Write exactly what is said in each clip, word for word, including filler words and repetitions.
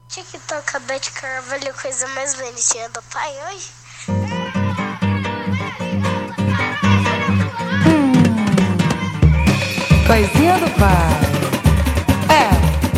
TikTok, a Beth Carvalho, coisa mais bonitinha do pai hoje. Hum, coisinha do pai. É.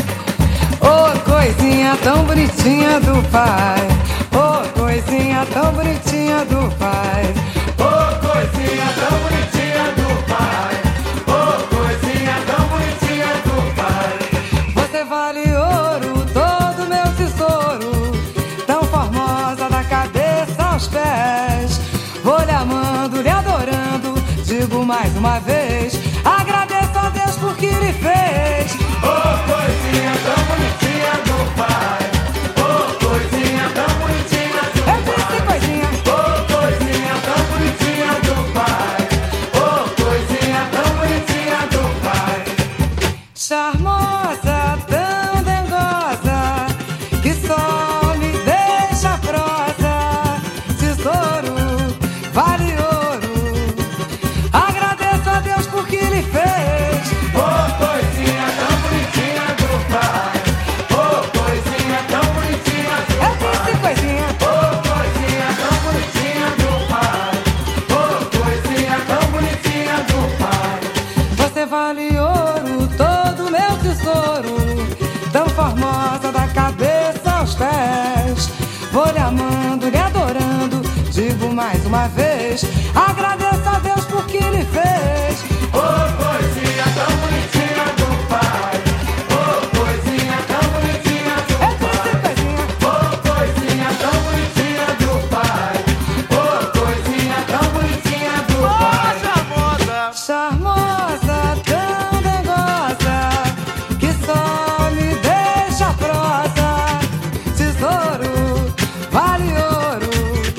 Ô, oh, coisinha tão bonitinha do pai. Ô, oh, coisinha tão bonitinha do pai. Ô, oh, coisinha tão bonitinha do pai. Ô, oh, coisinha tão bonitinha do pai. Você vale ouro, todo meu tesouro, tão formosa da cabeça aos pés. Vou lhe amando, lhe adorando, digo mais uma vez, agradeço a Deus por que lhe fez. Ô, oh, coisinha tão bonitinha do pai. Ô, oh, coisinha tão bonitinha do pai. Eu disse coisinha. Ô, oh, coisinha tão bonitinha do pai. Ô, oh, coisinha tão bonitinha do pai. Charmosa, tão dengosa, que só me deixa prosa. Tesouro, vale ouro, agradeço a Deus por que lhe fez. Ô, oh, coisinha tão bonitinha do pai. Ô, oh, coisinha tão bonitinha do pai. Eu disse coisinha. Ô, oh, coisinha tão bonitinha do pai. Ô, oh, coisinha tão bonitinha do pai. Você vale ouro, todo meu tesouro, tão formosa da cabeça aos pés. Vou lhe amando, lhe adorando, digo mais uma vez, agradeço a Deus por que lhe fez. Ô, oh, coisinha tão bonitinha do pai. Ô, oh, coisinha tão bonitinha do pai. Ô, oh, coisinha tão bonitinha do pai. Ô, oh, coisinha tão bonitinha do pai. Charmosa, charmosa, tão dengosa, que só me deixa prosa. Tesouro, vale ouro,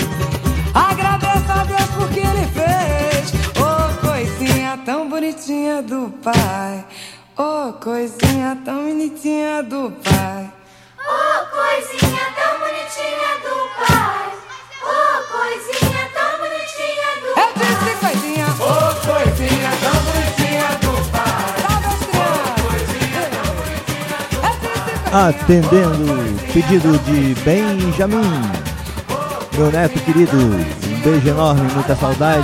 agradeço a Deus por que lhe fez. Ô, oh, coisinha tão bonitinha do pai. Ô, oh, coisinha tão bonitinha do pai. Oh, coisinha tão bonitinha do pai. Oh, coisinha tão bonitinha do pai. Eu disse coisinha. Ô, oh, coisinha tão bonitinha do pai. Atendendo pedido de Benjamin, meu neto querido, um beijo enorme, muita saudade.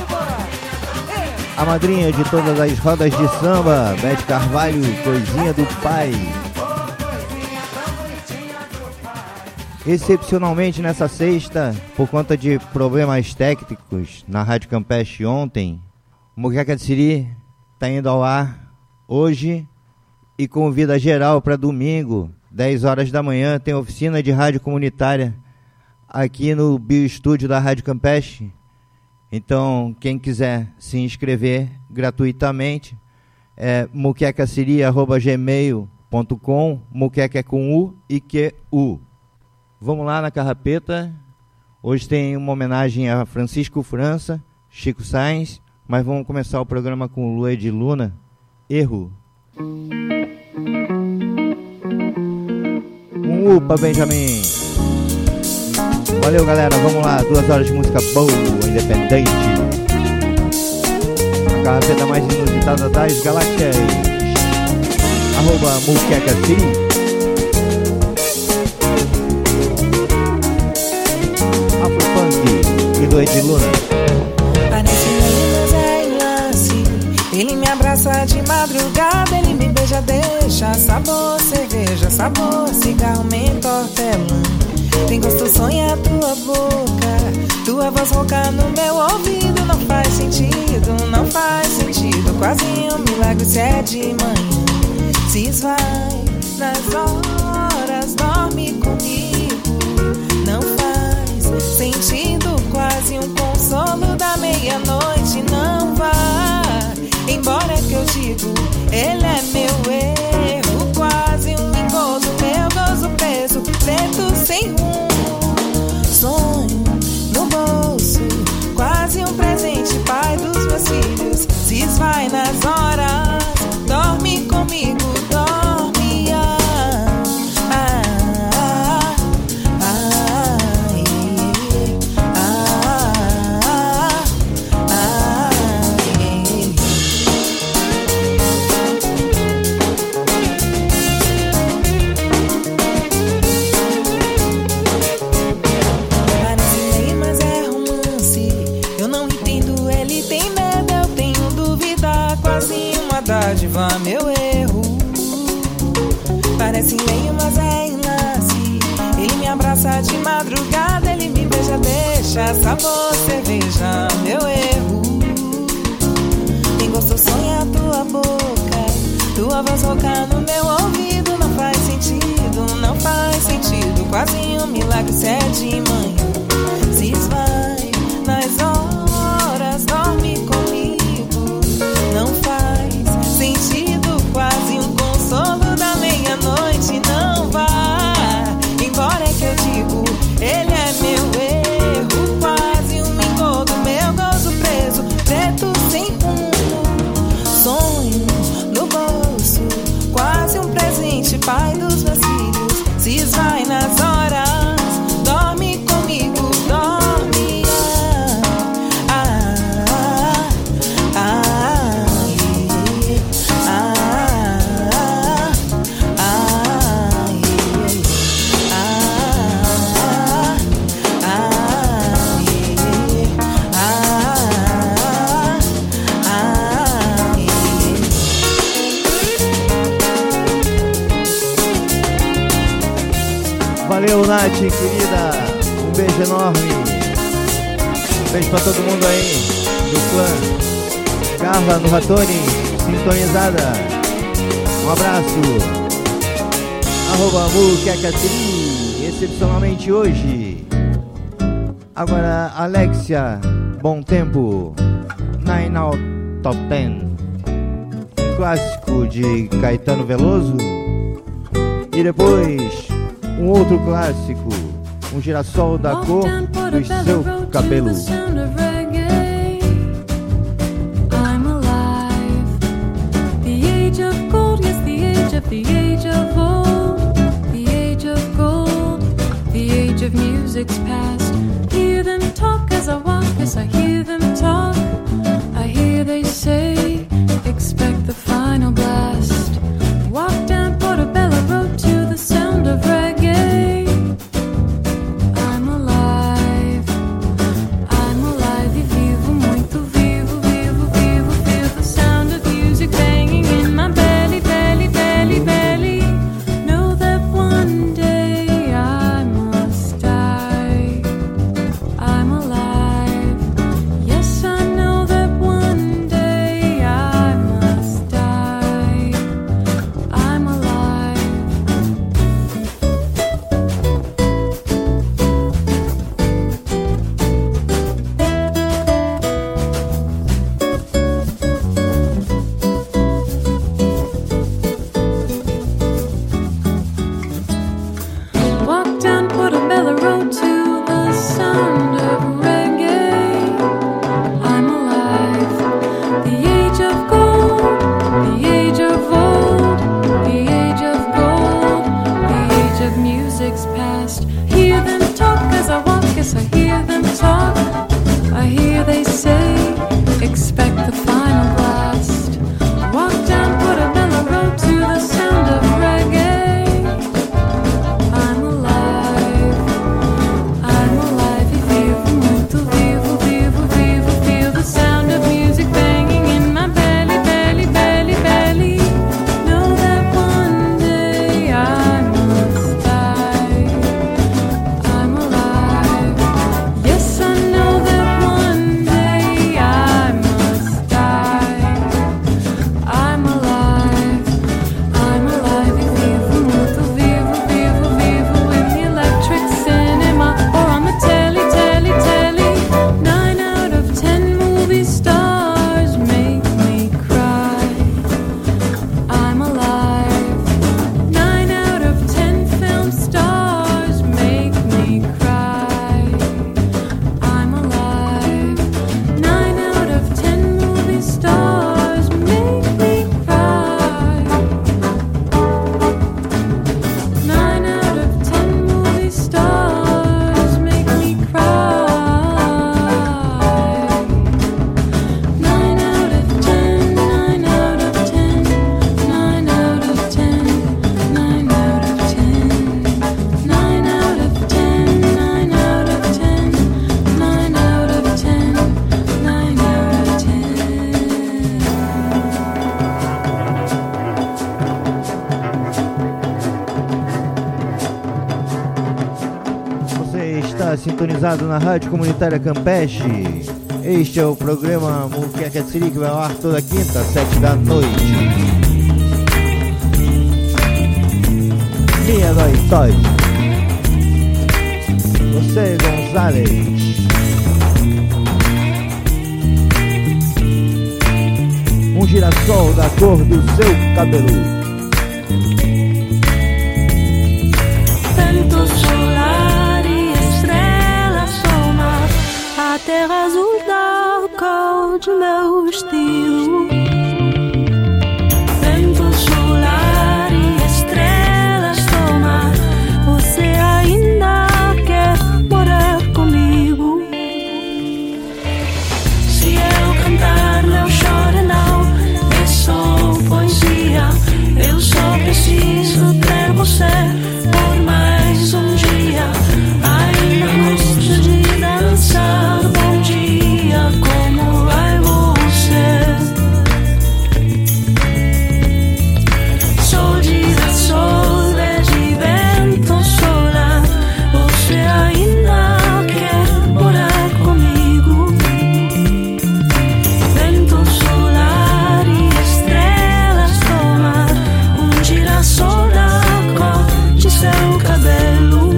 A madrinha de todas as rodas de samba, Beth Carvalho, coisinha do pai. Excepcionalmente nessa sexta, por conta de problemas técnicos na Rádio Campeche ontem, o Muqueca de Siri está indo ao ar hoje e convida geral para domingo, dez horas da manhã, tem oficina de rádio comunitária aqui no Bioestúdio da Rádio Campeche. Então, quem quiser se inscrever gratuitamente, é muquecasiri arroba gmail ponto com, muqueca é com U e Q U. Vamos lá na carrapeta. Hoje tem uma homenagem a Francisco França, Chico Sainz, mas vamos começar o programa com Lua de Luna, Erro. Um upa, Benjamin. Valeu, galera, vamos lá, duas horas de música boa, independente. A carrapeta mais inusitada das galáxias. Arroba Muqueca City. Afro-Punk e Lua de Luna. Parece meninas é em lance. Ele me abraça de madrugada, ele me beija, deixa sabor, cerveja, sabor, cigarro, mentor, hortelã. Tem gosto, sonha a tua boca, tua voz rouca no meu ouvido. Não faz sentido, não faz sentido, quase um milagre se é de manhã. Se esvai nas horas, dorme comigo. Não faz sentido, quase um consolo da meia-noite. Não vá embora que eu digo, ele é meu erro. Quase um engodo, meu gozo preso, preto sem rumo. Sonho no bolso, quase um presente, pai dos meus filhos. Se esvai nas horas, dorme comigo, dorme. Ah, de madrugada, ele me beija, deixa sabor cerveja, meu erro. Tem gosto sonha tua boca, tua voz rouca no meu ouvido. Não faz sentido, não faz sentido, quase um milagre se é de manhã. Se esvai nas horas, dorme comigo. Não faz sentido, quase um consolo da meia-noite. Não vá embora, é que eu digo, ele é meu erro. Quase um engodo, meu gozo preso, preto sem fundo. Sonho no bolso, quase um presente, pai dos meus filhos. Se esvai nas horas, dorme comigo, dorme. Ah, ah, ah, ah, ah, ah, Valeu, Nath, querida. Um beijo enorme. Um beijo pra todo mundo aí do clã. Carla no Ratoni, sintonizada. Um abraço. Arroba Muquecatri, excepcionalmente hoje. Agora, Alexia, Bom Tempo, Nine Out Top Ten. Um clássico de Caetano Veloso. E depois, um outro clássico, um girassol da cor do seu cabelo. I'm alive. The age of gold, yes, the age of the age of old. The age of gold, the age of music's past. Hear them talk as I walk, yes, I hear them talk. I hear they say, expect the final blast. Walk down Portobello Road to the sound of reggae. I'm alive, I'm alive e vivo, muito vivo, vivo, vivo. Feel the sound of music banging in my belly, belly, belly, belly. Know that one day I must die. I'm alive, yes, I know that one day I must die. I'm alive. Walk down Portobello Road to the sound of reggae. I'm alive. The age of gold, the age of old, the age of gold, the age of music's past. Hear them talk as I walk, yes, I hear them talk. I hear they say, expect the final blast. Walk down Portobello Road to the sound of reggae. I'm alive, I'm alive e vivo, muito vivo, vivo, vivo. Feel the sound of music banging in my belly, belly, belly, belly. Know that one day I must die. I'm alive, yes, I know that one day I must die. está sintonizado na Rádio Comunitária Campeche. Este é o programa Muqueca de Siri, que vai ao ar toda quinta, às sete da noite. Dia do Toy. Você, Gonzalez. Um girassol da cor do seu cabelo. Vento solar e estrelas somar a terra azul da cor de meu vestido. Vento solar e estrelas somar, você ainda quer morar comigo? Se eu cantar não chora não, é só poesia. Eu só preciso ter você por mais um dia. Ainda gosto de dançar. Bom dia, como vai você? Sol de sol, de vento solar, você ainda quer morar comigo? Vento solar e estrelas tomar um girassol da cor de seu cabelo.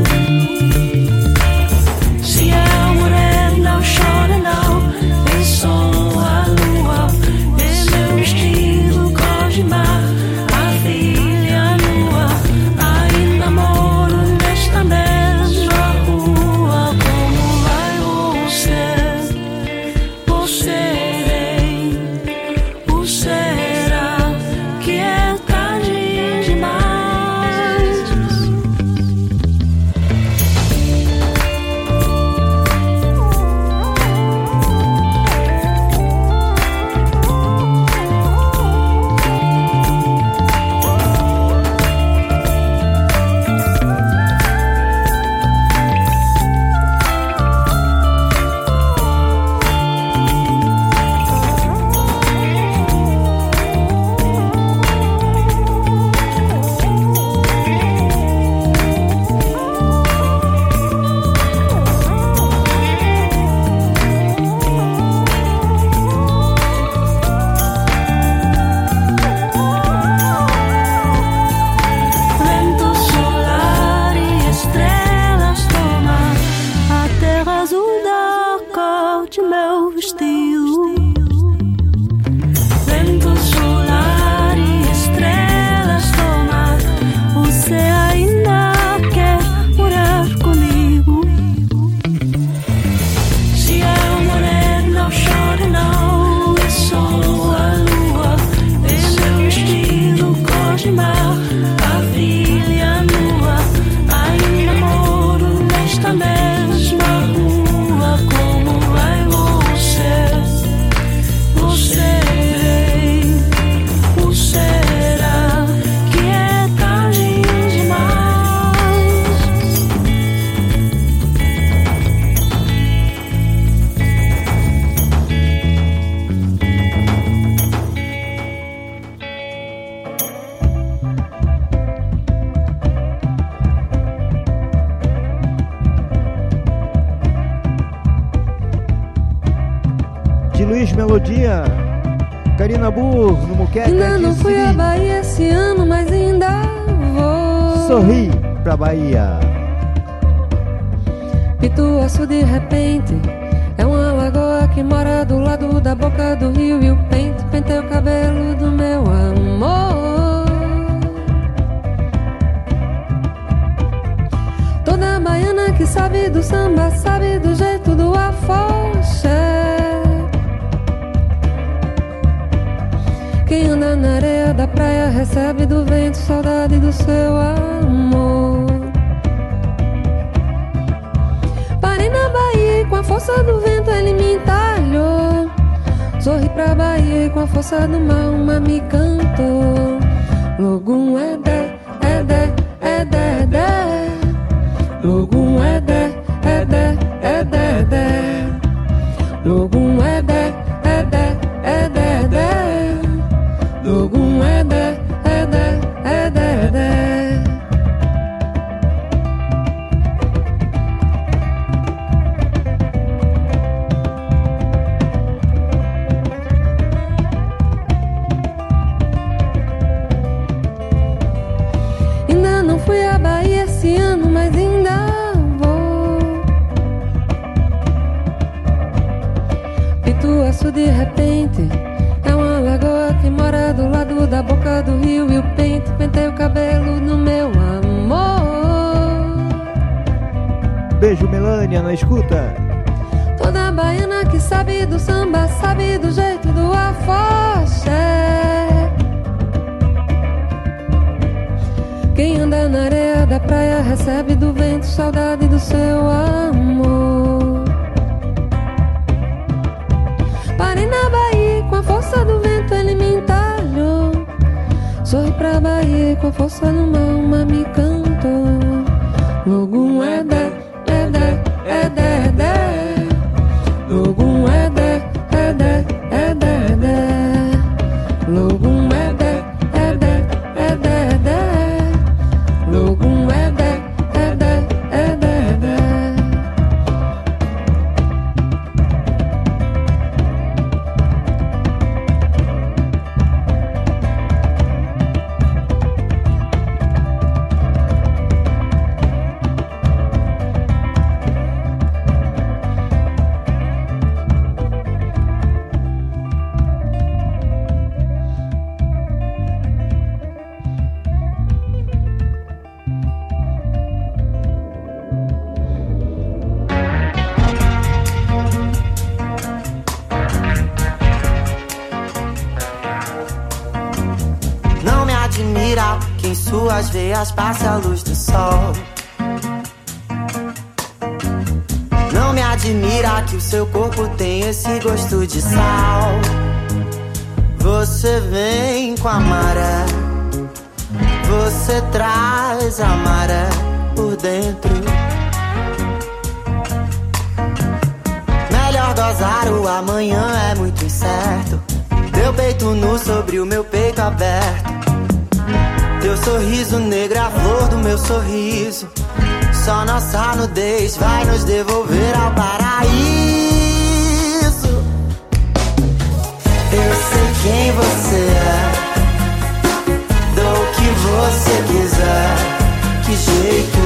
Se eu morrer não chora não, é só a lua, é meu vestido cor de mar, a filha nua. Ainda moro nesta mesma rua, como vai você? Você vem, o será que é tarde demais? Vento solar e estrelas tomar a terra azul da cor de meu vestido. Vento solar e estrelas tomar, você ainda quer morar comigo? Se eu morrer não chore não, é só a lua, é meu vestido cor de mar, a filha nua. Ainda moro nesta mesma rua, como vai você? Você vem, o será que é tarde demais? De Luiz Melodia, Karina Burr, no Muqueca Ainda não de fui à Siri. Bahia esse ano, mas ainda vou. Sorri pra Bahia. Pituaçu de repente é uma lagoa que mora do lado da boca do rio. E o pente, pentei o cabelo do meu amor. Toda baiana que sabe do samba, sabe do jeito do afoxé. Quem anda na areia da praia recebe do vento saudade do seu amor. Parei na Bahia e com a força do vento ele me entalhou. Sorri pra Bahia e com a força do mar uma me cantou. Logum é dé, é dé, é dé, é dé. Logum é dé, é dé, é dé, é dé. Logum é dé, é dé, é dé, é dé. Logum é dé, é dé, é dé, é dé. beijo, Melânia, na escuta. Toda baiana que sabe do samba, sabe do jeito do afoxé. Quem anda na areia da praia recebe do vento saudade do seu amor. Parei na Bahia com a força do vento, ele me entalhou. Sorri pra Bahia com a força do mar, uma me cantou. Logum é dé, é dé, é dé, é dé. Logum é dé, é dé, é dé, é dé. Logum é dé, é dé, é dé, é dé. Logum é dé, é dé, é dé, é dé. Suas veias passa a luz do sol. Não me admira que o seu corpo tem esse gosto de sal. Você vem com a maré, você traz a maré por dentro. Melhor dosar o amanhã é muito incerto. Teu peito nu sobre o meu peito aberto. Teu sorriso negro é a flor do meu sorriso. Só nossa nudez vai nos devolver ao paraíso. Eu sei quem você é, dou o que você quiser. Que jeito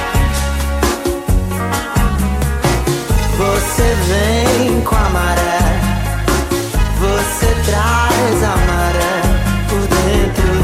você vem com a maré, você traz a maré por dentro.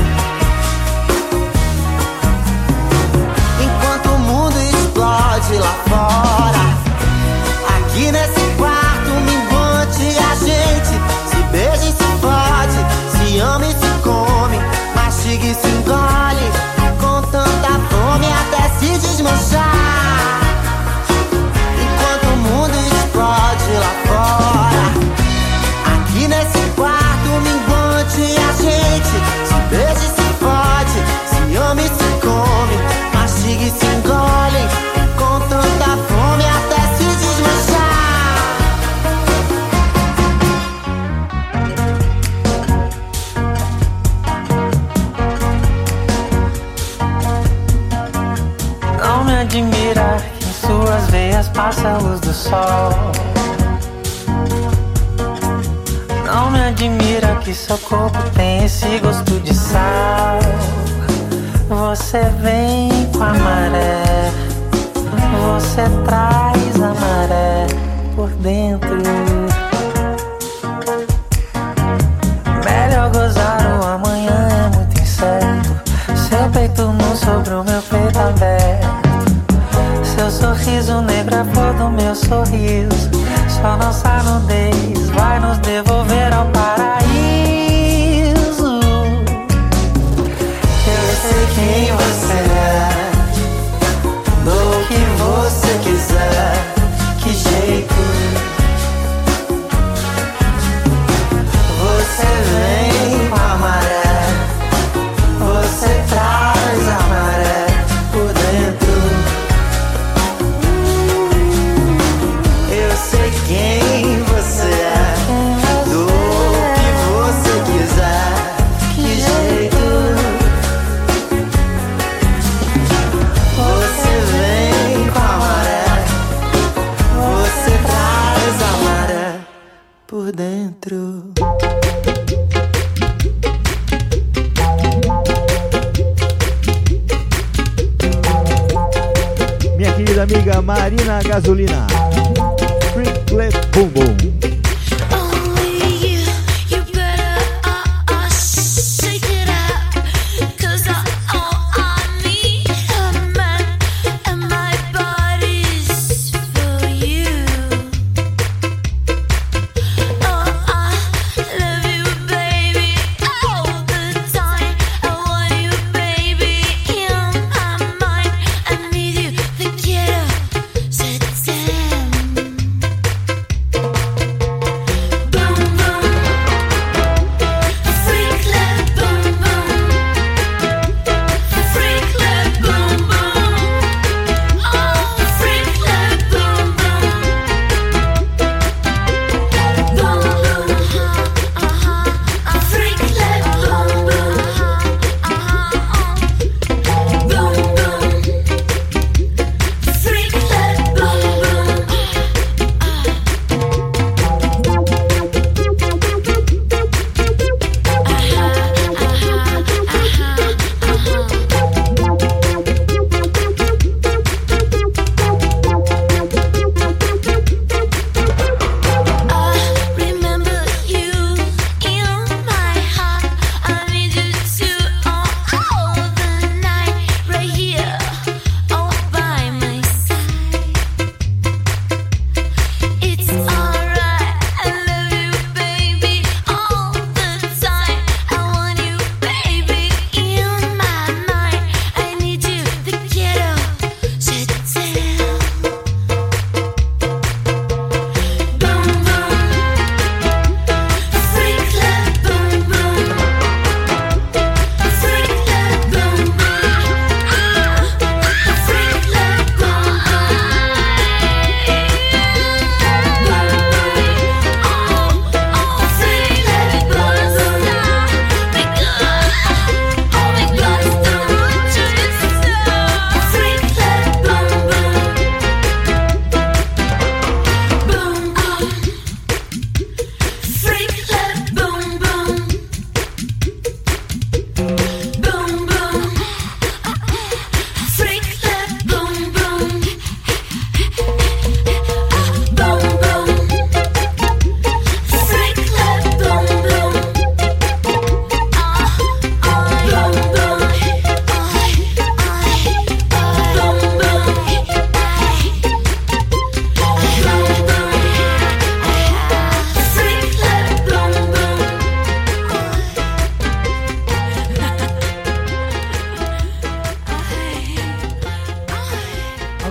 Lá fora, aqui nesse quarto minguante, a gente se beija e se fode, se ama e se come, mastiga e se engole, com tanta fome até se desmanchar. Enquanto o mundo explode lá fora, aqui nesse quarto minguante, a gente se beija e se fode, se ama e se come, mastiga e se engole, com tanta fome até se desmanchar. Não me admira que em suas veias passa a luz do sol. Não me admira que seu corpo tem esse gosto de sal. Você vem com a maré, você traz a maré por dentro. Melhor gozar o amanhã é muito incerto. Seu peito nu sobre o meu peito aberto. Seu sorriso negro é a flor do meu sorriso. Só nossa nudez vai nos devolver ao paraíso. Eu sei quem você é, dou o que você quiser. Que jeito você vem com a maré, você traz a maré por dentro. Eu sei quem você é, dou o que você quiser. Que jeito você vem com a maré, você traz a maré por dentro. Minha querida amiga Marina Gasolina, Triple Boom Boom. Cause I, all I need a man, and my body's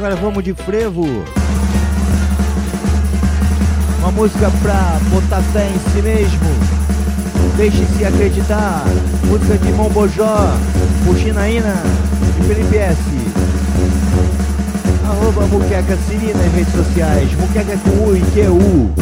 Agora vamos de frevo. Uma música pra botar fé em si mesmo. Deixe-se acreditar. Música de Mombojó, Puxinaína e Felipe S. Arroba Muqueca Siri nas redes sociais. Muqueca com U e Q U.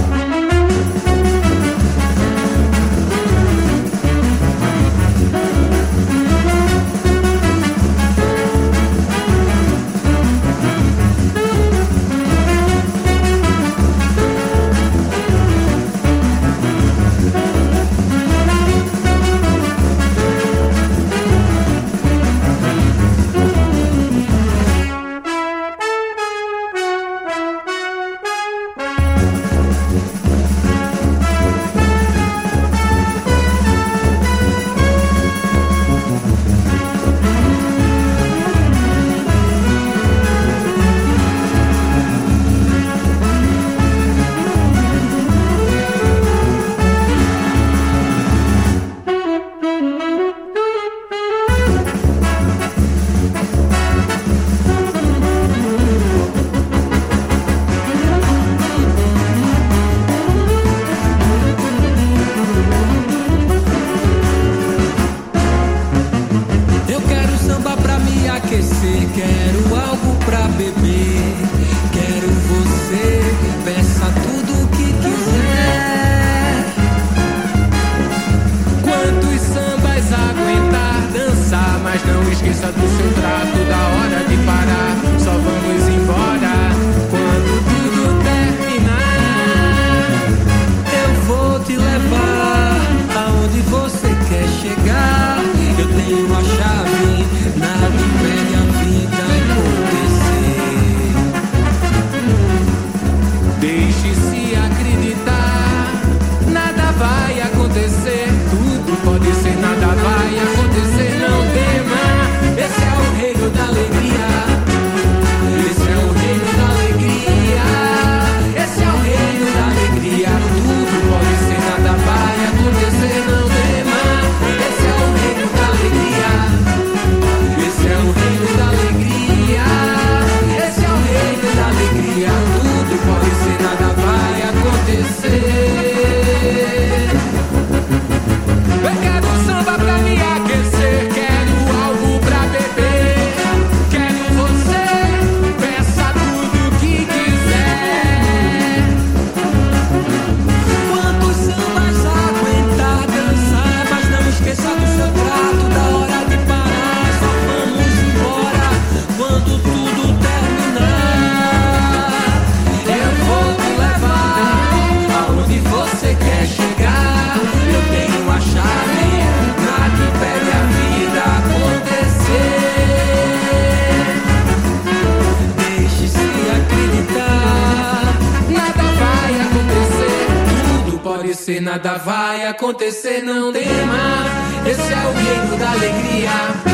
Nada vai acontecer, não tema. Esse é o reino da alegria.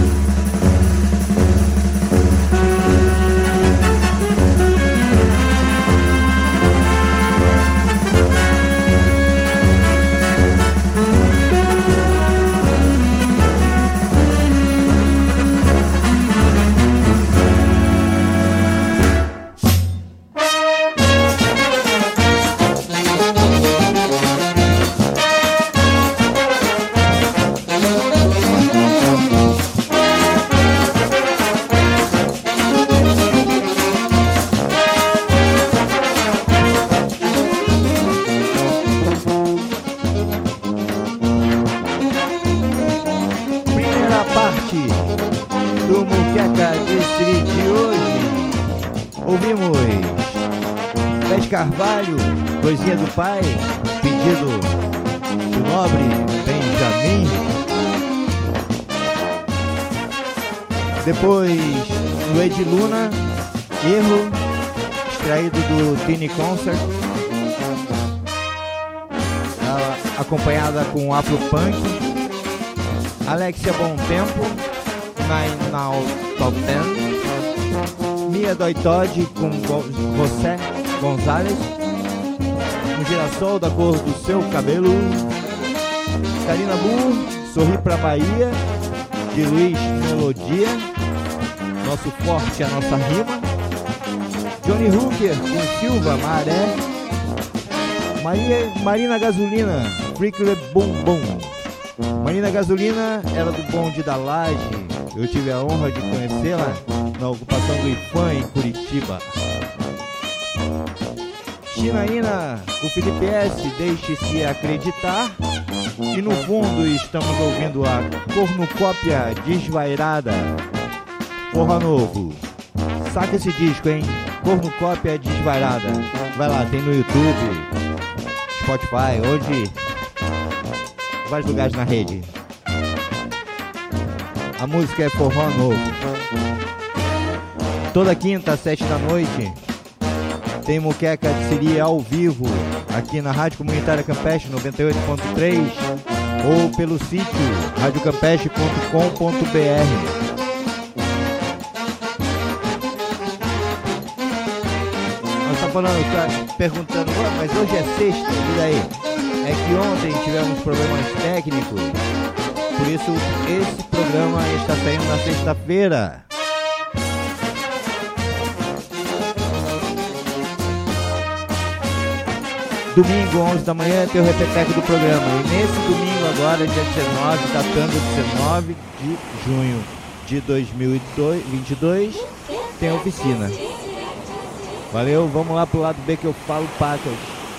Carvalho, Coisinha do Pai, pedido do nobre Benjamin. Depois, Lued Luna, Erro, extraído do Tiny Concert, acompanhada com Afro Punk. Alexia Bom Tempo, Nine Now Top Ten. Mia Doi Todd com Você Gonzalez, um girassol da cor do seu cabelo. Karina Burr, Sorri pra Bahia, de Luiz Melodia. nosso forte, a nossa rima. Johnny Hooker com Silva, Maré. Maria, Marina Gasolina, Freaky Boom Boom. Marina Gasolina era do bonde da Laje. Eu tive a honra de conhecê-la na ocupação do I F A M em Curitiba. Chinaína, o Felipe S, Deixe-se Acreditar. E no fundo estamos ouvindo a cornucópia desvairada. Porra Novo. Saca esse disco, hein? Cornucópia desvairada. Vai lá, tem no YouTube, Spotify, hoje vários lugares na rede. A música é Forró Novo. Toda quinta, às sete da noite, tem Muqueca de Siri ao vivo, aqui na Rádio Comunitária Campeche noventa e oito ponto três ou pelo sítio rádio campeche ponto com ponto b r. Nós estamos falando, tá perguntando, mas hoje é sexta, e daí? É que ontem tivemos problemas técnicos, por isso esse programa está saindo na sexta-feira. Domingo, onze da manhã, tem o repeteco do programa. E nesse domingo agora, dia dezenove, datando dezenove de junho de dois mil e vinte e dois, tem a oficina. Valeu, vamos lá pro lado B que eu falo pacas.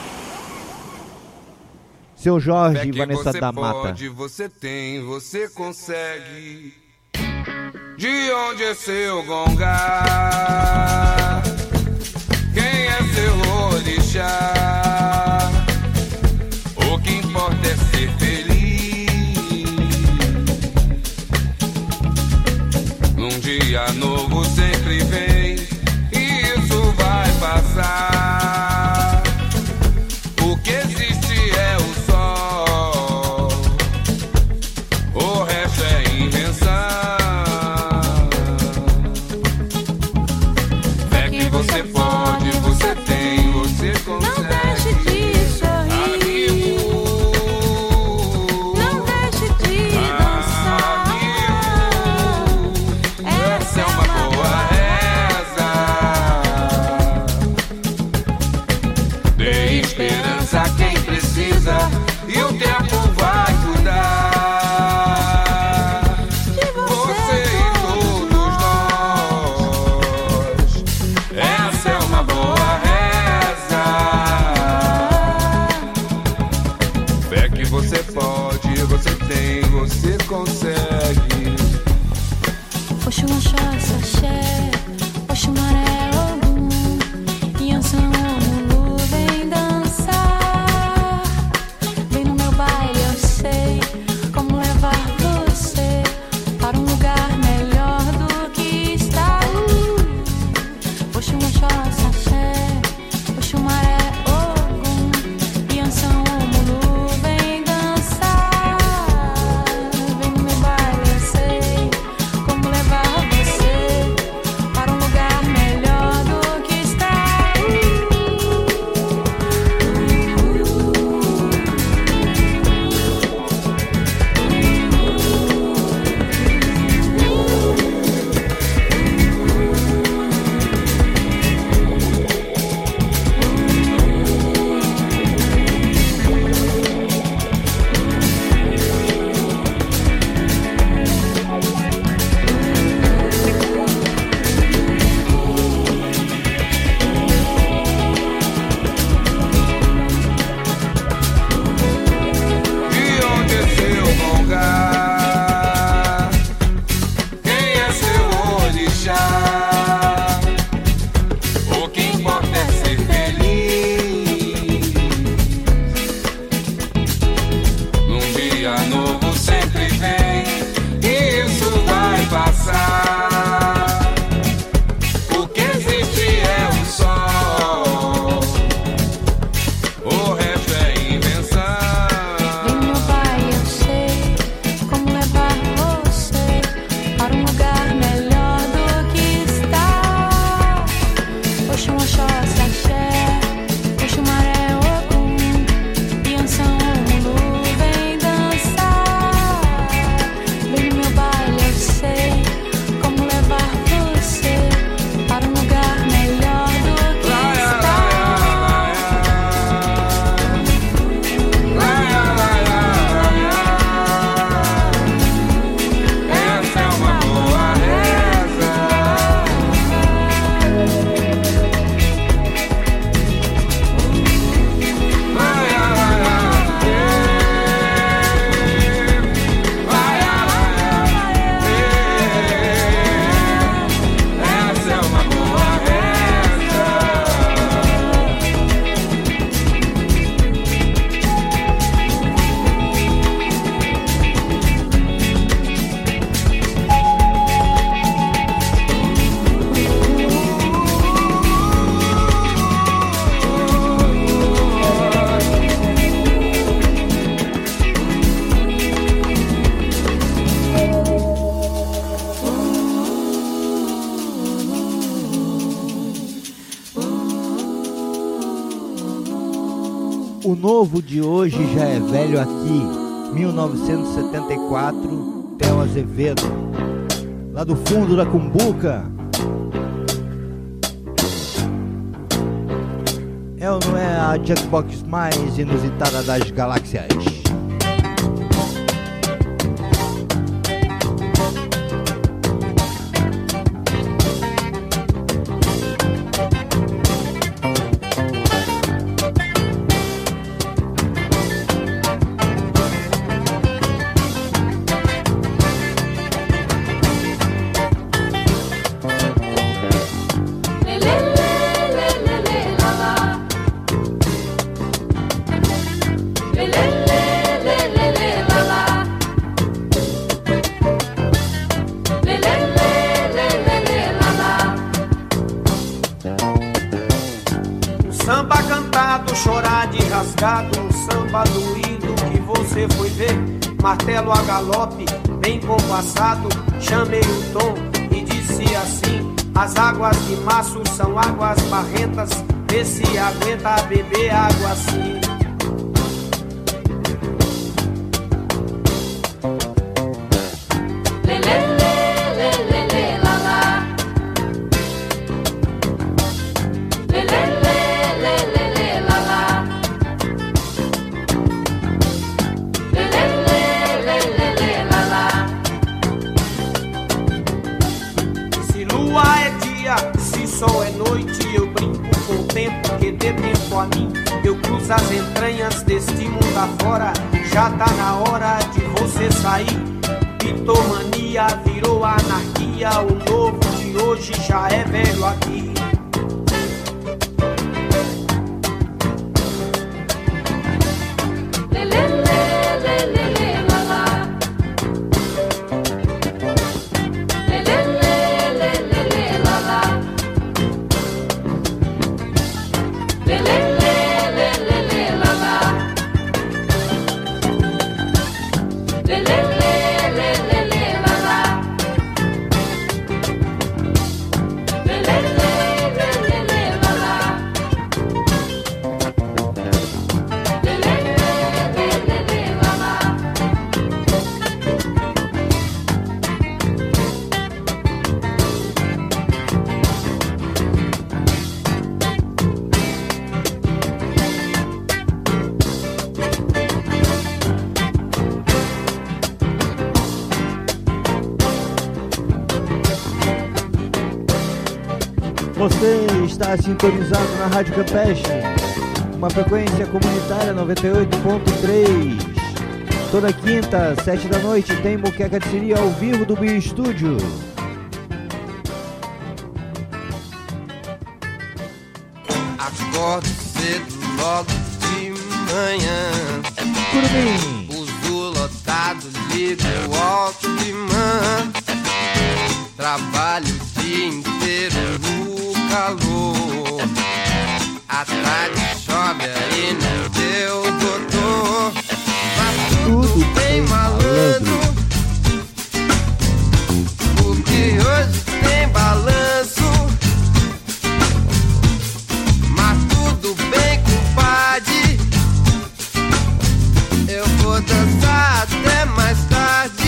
Seu Jorge e Vanessa você da pode, Mata. Você tem, você consegue. De onde é seu gongar? Quem é seu orixá? O que importa é ser feliz. Num dia novo sempre vem, e isso vai passar. O que existe é o sol, o resto é invenção. É que você pode, você tem, você consegue. Não deixe de sorrir. Amigo, Não deixe de dançar. essa é uma boa reza. Dê esperança a quem precisa, e o tempo vai cuidar. De Você e todos nós. Essa é O novo de hoje já é velho aqui, mil novecentos e setenta e quatro, Theo Azevedo, lá do fundo da Cumbuca. É ou não é a jukebox mais inusitada das galáxias? Martelo a galope, bem compassado, chamei o tom e disse assim: as águas de março são águas barrentas, vê se aguenta beber água assim. As entranhas deste mundo afora, já tá na hora de você sair. Pitomania virou anarquia, o novo de hoje já é velho aqui. Você está sintonizado na Rádio Campeche, uma frequência comunitária noventa e oito ponto três. Toda quinta, sete da noite, tem Muqueca de Siri ao vivo do Bio Estúdio. Acordo cedo logo de manhã, Curumim. uso lotado, ligo o Walkman, trabalho o dia inteiro no calor, à tarde chove aí não deu doutor, mas tudo bem malandro, porque hoje tem balanço, mas tudo bem compadre, eu vou dançar até mais tarde.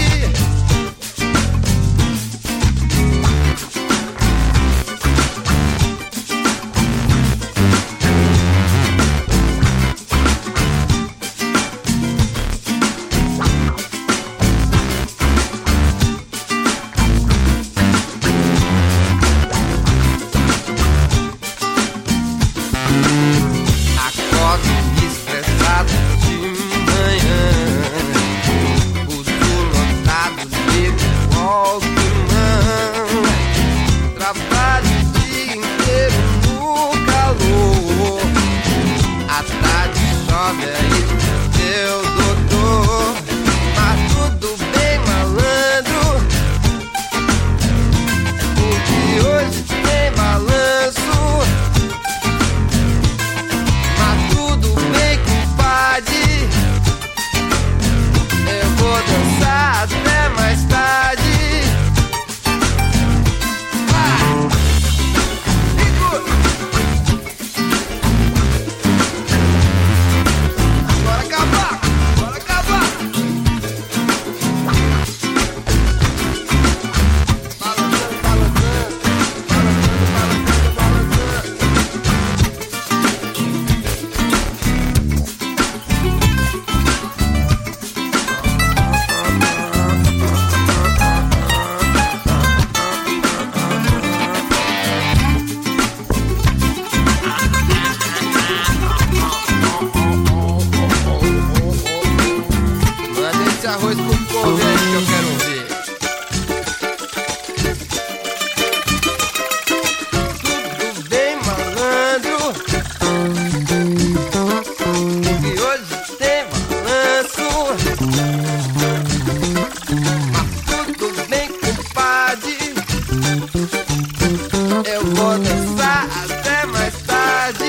vou dançar até mais tarde.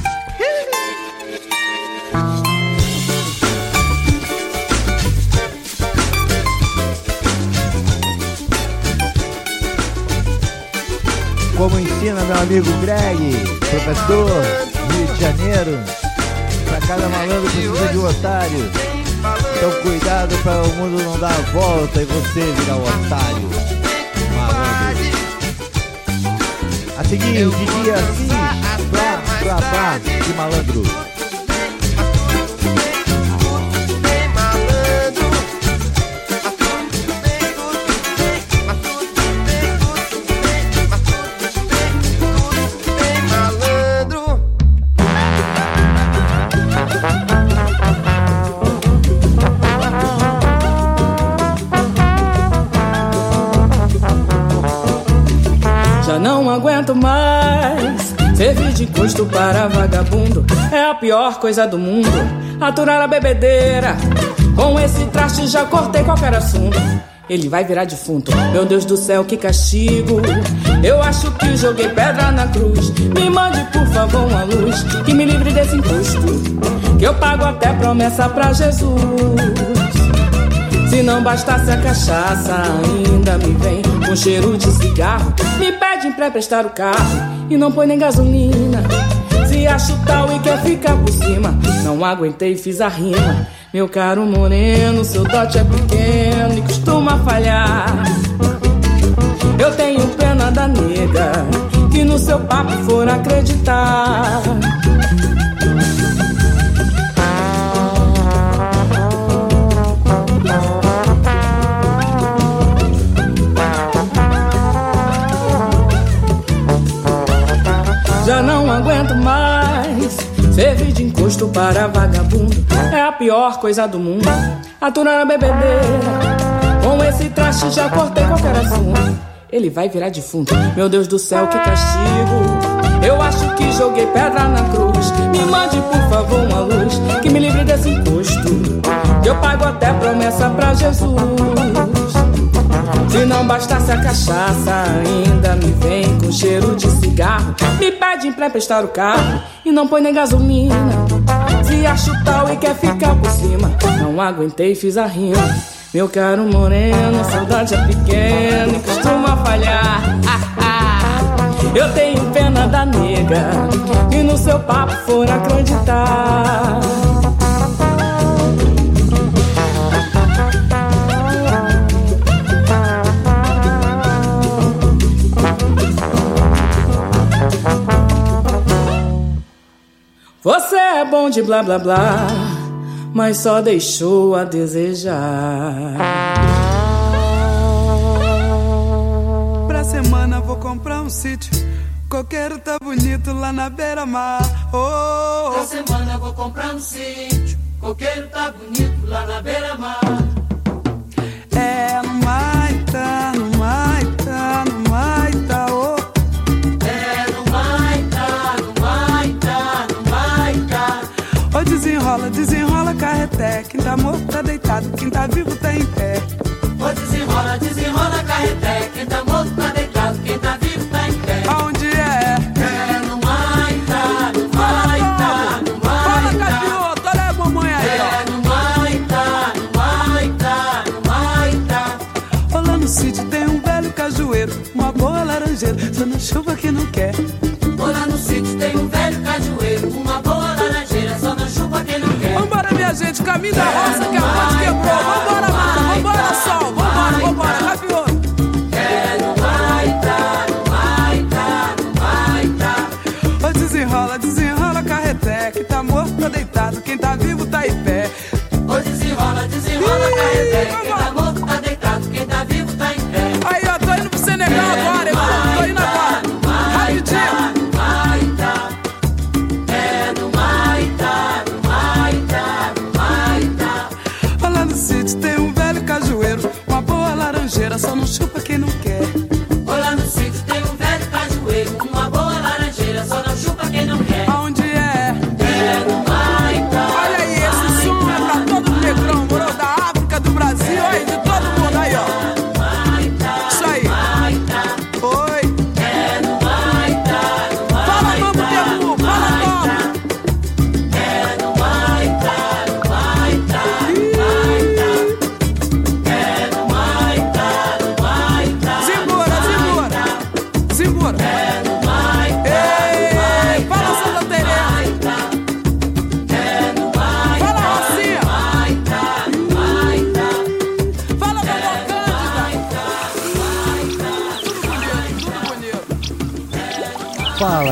Como ensina meu amigo Greg, professor Rio de Janeiro, pra cada malandro precisa de um otário. Então cuidado para o mundo não dar a volta e você virar o otário, malandro. A seguir, de dia assim, blá, blá, blá, de malandro. Já não aguento mais servir de custo para vagabundo. É a pior coisa do mundo, aturar a bebedeira. Com esse traste já cortei qualquer assunto. Ele vai virar defunto, meu Deus do céu, que castigo. Eu acho que joguei pedra na cruz. Me mande por favor uma luz que me livre desse imposto, que eu pago até promessa pra Jesus. Se não bastasse a cachaça, ainda me vem com cheiro de cigarro. Me pedem pra prestar o carro e não põe nem gasolina. Se acho tal e quer ficar por cima, não aguentei e fiz a rima. Meu caro moreno, seu dote é pequeno e costuma falhar. Eu tenho pena da nega que no seu papo for acreditar. Já não aguento mais servir de encosto para vagabundo. É a pior coisa do mundo, aturar a bebedeira. Com esse traste já cortei qualquer assunto. Ele vai virar defunto, meu Deus do céu, que castigo. Eu acho que joguei pedra na cruz. Me mande por favor uma luz que me livre desse encosto, que eu pago até promessa pra Jesus. Se não bastasse a cachaça, ainda me vem com cheiro de cigarro. Me pedem pra emprestar o carro e não põe nem gasolina. Se acho tal e quer ficar por cima, não aguentei e fiz a rima. Meu caro moreno, saudade é pequena e costuma falhar. Ah, ah. Eu tenho pena da nega e no seu papo for acreditar. Você é bom de blá blá blá, mas só deixou a desejar. Pra semana vou comprar um sítio, coqueiro tá bonito lá na beira-mar. Oh, oh. Pra semana vou comprar um sítio, coqueiro tá bonito lá na beira-mar. É no Maitá, no Maitá, no Maitá, oh. Desenrola, desenrola, carreté. Quem tá morto tá deitado, quem tá vivo tá em pé. Oh, desenrola, desenrola, carreté. Quem tá morto tá deitado, quem tá vivo tá em pé. Aonde é? É no Maitá, no Maitá, no Maitá. Fala, Capioto, olha a mamãe aí, ó. É no Maitá, no Maitá, no Maitá. Oh, lá no sítio tem um velho cajueiro, uma boa laranjeira, só na chuva que não quer. Oh, lá no sítio tem um velho cajueiro, uma boa laranjeira, só na chuva que não quer. Vambora, minha gente, caminho da roça que a ponte quebrou. Vambora, mano, vambora, sol, vambora, vambora, Capioto. É no Maitá, no Maitá.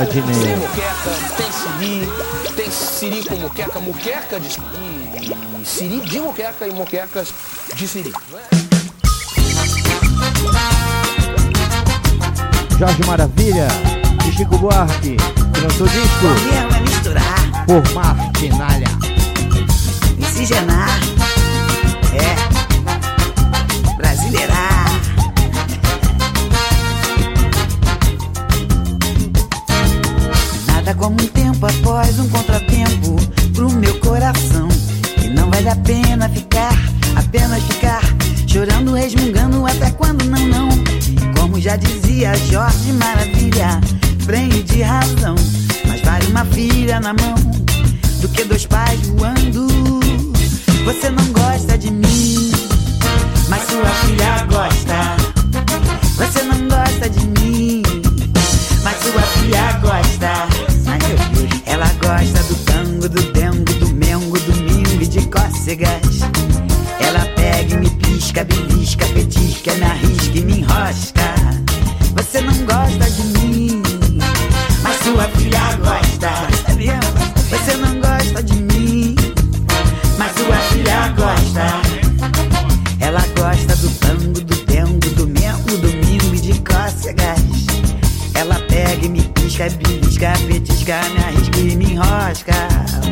Vladinei. Tem moqueca, tem siri, tem siri com moqueca, moqueca de siri, e siri de moqueca e moquecas de siri. Jorge Maravilha, de Chico Buarque, que lançou disco. O mesmo é misturar. Por Martinalha. Miscigenar. É. Brasileirar. Nada como um tempo após um contratempo pro meu coração. E não vale a pena ficar, apenas ficar chorando, resmungando até quando não, não. Como já dizia Jorge Maravilha, freio de razão. Mas vale uma filha na mão do que dois pais voando. Você não gosta de mim, mas sua filha gosta. Você não gosta de mim, mas sua filha gosta. Ai, meu Deus. Ela gosta do tango, do dengo, do mengo, do mingo e de cócegas. Ela pega e me pisca, belisca, petisca, me arrisca e me enrosca. Você não gosta de mim, mas sua filha gosta. Você não gosta de mim, mas sua filha gosta. Ela gosta do tango, do dengo, do mengo, do mingo e de cócegas. Ela pega e me pisca, belisca, petisca, me arrisca e me enrosca.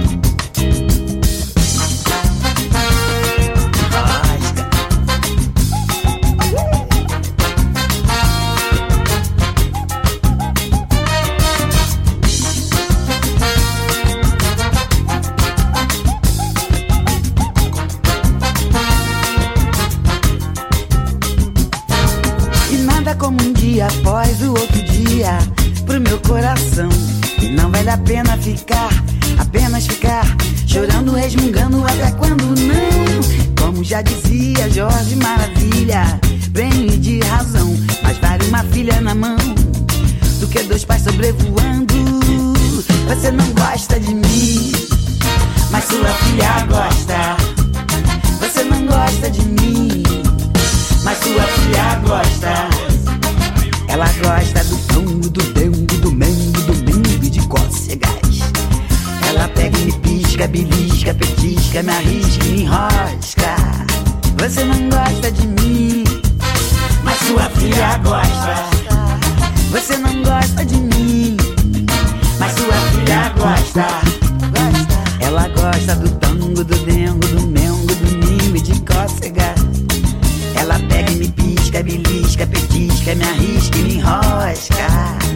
Como um dia após o outro dia pro meu coração. E não vale a pena ficar, apenas ficar chorando, resmungando até quando não. Como já dizia Jorge Maravilha, bem de razão. Mas vale uma filha na mão do que dois pais sobrevoando. Você não gosta de mim, mas sua filha gosta. Você não gosta de mim, mas sua filha gosta. Ela gosta do tango, do dengo, do mengo, do mingo e de cócegas. Ela pega e me pisca, belisca, petisca, me arrisca e me enrosca. Você não gosta de mim, mas sua filha gosta. Você não gosta de mim, mas sua filha gosta. Ela gosta do tango, do dengo, do mengo, do mingo e de cócegas. Ela pega e me pisca, belisca, petisca, me arrisca e me enrosca.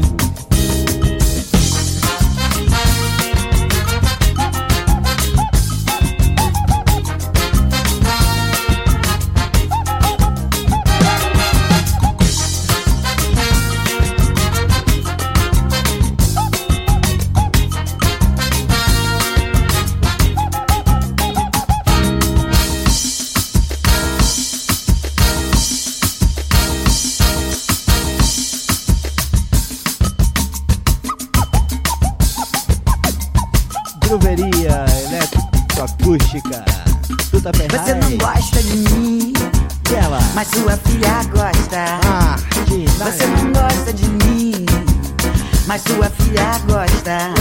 Gruveria eletroacústica. Tuta Ferraz. Você não gosta de mim, ela, mas sua filha gosta. Ah, você não gosta de mim, mas sua filha gosta.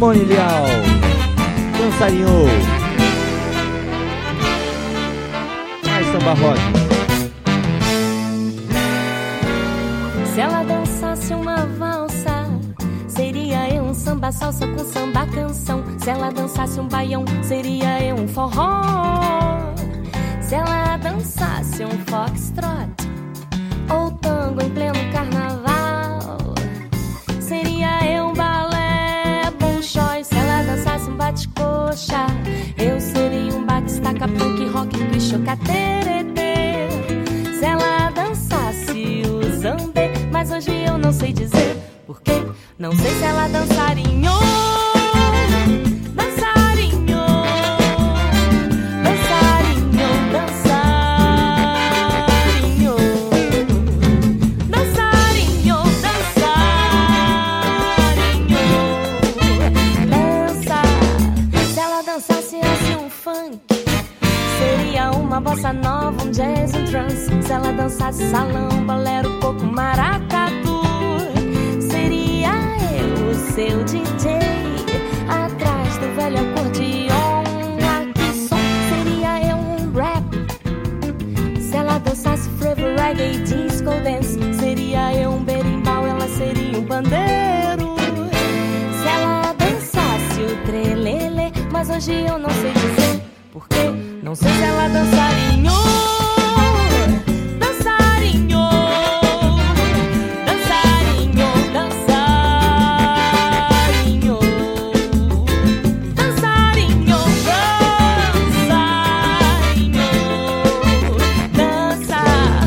Simone Leal, dançarinhou. Mais samba rock. Se ela dançasse uma valsa, seria eu um samba salsa com samba canção. Se ela dançasse um baião, seria eu um forró. Se ela dançasse um foxtrot ou tango em pleno carnaval, seria eu um balé bolshoi. Se ela dançasse um bate-coxa, eu seria um batistaca, punk, rock, chocaterete. Se ela dançasse o zambê, mas hoje eu não sei dizer porquê. Não sei se ela dançarinho, dançarinho, dançarinho, dançarinho, dançarinho, dançarinho, dança. Se ela dançasse assim um funk, seria uma bossa nova, um jazz, um trance. Se ela dançasse salão, bolero, coco, maracatu, seria eu o seu D J, atrás do velho acordeon. Aqui som, seria eu um rap. Se ela dançasse frevo, reggae, disco, dance, seria eu um berimbau, ela seria um pandeiro. Se ela dançasse o trelelê, mas hoje eu não sei dizer porquê. Não sei se ela dançarinho, dançarinho, dançarinho, dançarinho, dançarinho, dançarinho, dança.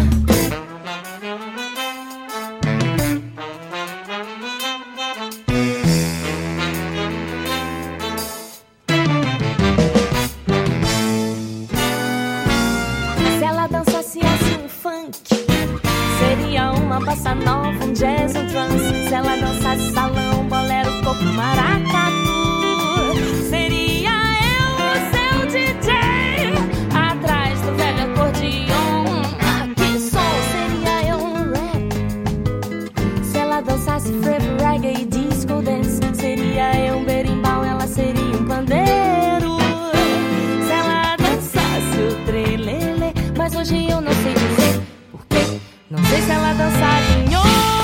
Bossa nova, um jazz, um trance. Se ela dançasse salão, bolero, coco, maracatu, seria eu o seu D J, atrás do velho acordeon. Aqui som, seria eu um rap. Se ela dançasse frevo, reggae, disco, dance, seria eu um berimbau, ela seria um pandeiro. Se ela dançasse o trelelê, mas hoje eu não sei dizer porquê. Não sei se ela dançarinho,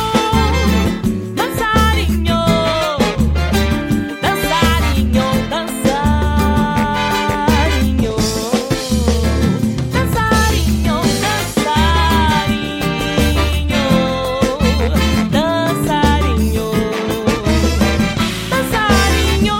dançarinho, dançarinho, dançarinho, dançarinho, dançarinho, dançarinho, dançarinho,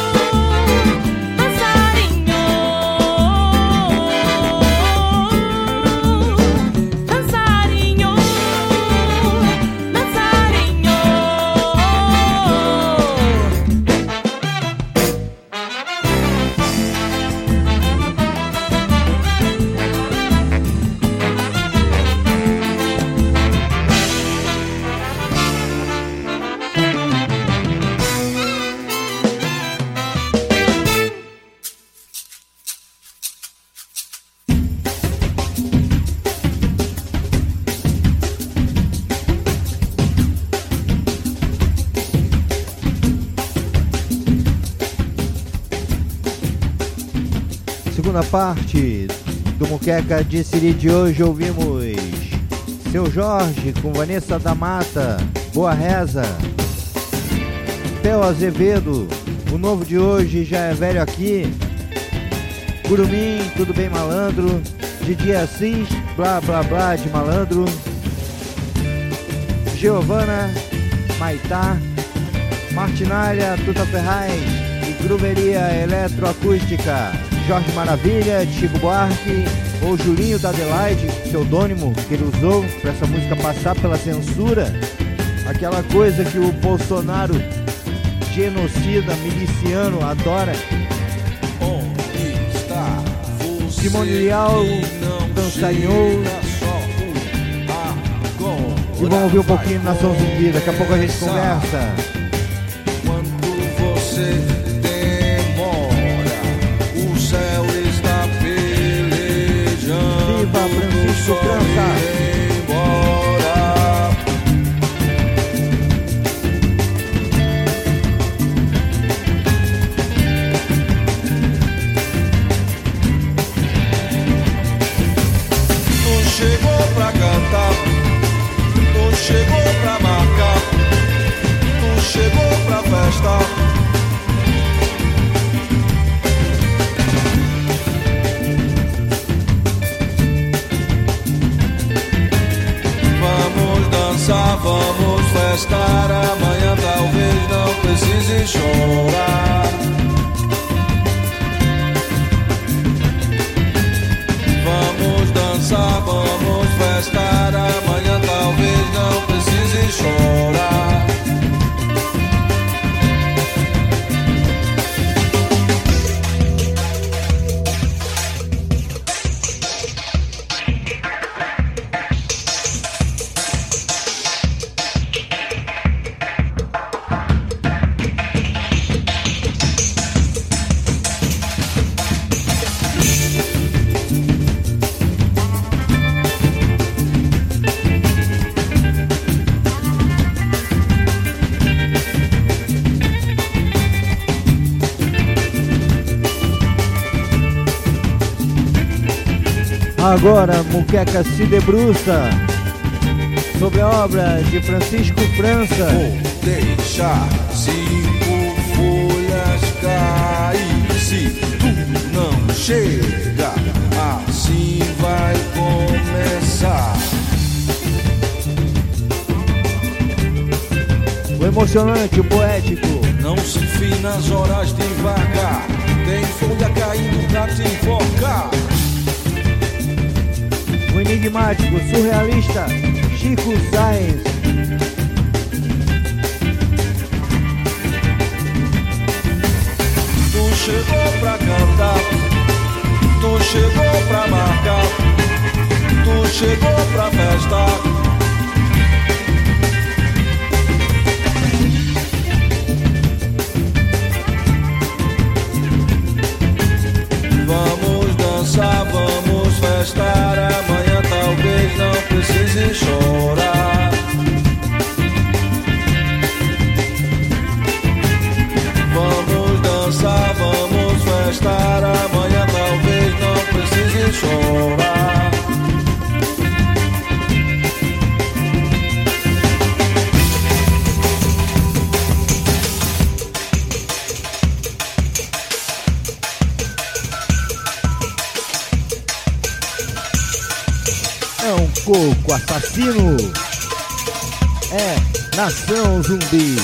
Segunda parte do Muqueca de Siri de hoje, ouvimos Seu Jorge com Vanessa da Mata, Boa Reza. Theo Azevedo, o novo de hoje já é velho aqui. Curumim, Tudo Bem Malandro. Didi Assis, Blá Blá Blá de Malandro. Giovana, Maitá. Martinalha, Tuta Ferraz e Gruveria Eletroacústica. Jorge Maravilha, Chico Buarque ou Julinho da Adelaide, pseudônimo que ele usou para essa música passar pela censura. Aquela coisa que o Bolsonaro, genocida, miliciano, adora. Simone Leal dançarinhou. E vamos ouvir um pouquinho de Nação Zumbi, daqui a pouco a gente conversa. Quando você demora, o céu está pelejando. Viva Francisco França! festa. Vamos dançar, vamos festar. Amanhã talvez não precise chorar. Vamos dançar, vamos festar. Amanhã talvez não precise chorar. Agora, Muqueca se debruça sobre a obra de Francisco França. Vou deixar cinco folhas cair. Se tu não chega, assim vai começar. O emocionante, o poético. Não se fie nas horas devagar. Tem folha caindo pra te enfocar. O enigmático, surrealista, Chico Sainz. Tu chegou pra cantar, tu chegou pra marcar, tu chegou pra festar. Vamos dançar, vamos festar. Amanhã talvez não precise chorar. Vamos dançar, vamos festar. Amanhã talvez não precise chorar. É um coco assassino. É Nação Zumbi.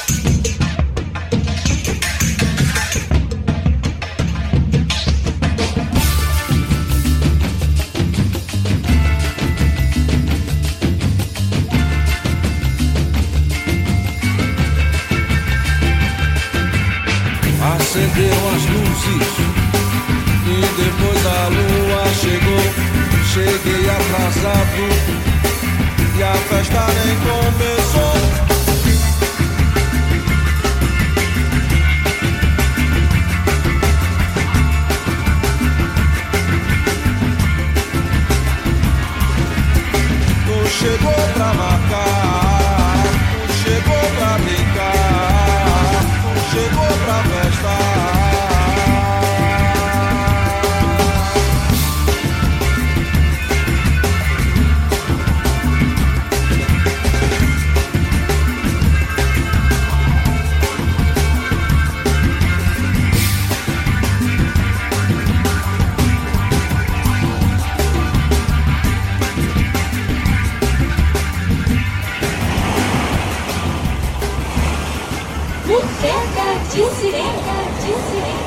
Acenderam as luzes e depois a lua chegou. Cheguei atrasado e a festa nem começou. Tu chegou pra marcar, tu chegou pra brincar, tu chegou pra festar. Muqueca de sirene, de sirene.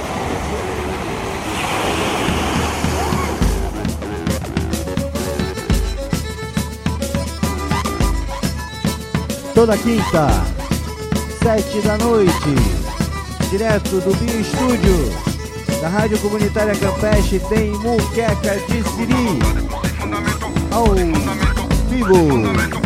Toda quinta, sete da noite, direto do Bio Estúdio, da Rádio Comunitária Campeche, tem Muqueca de Siri, ao vivo.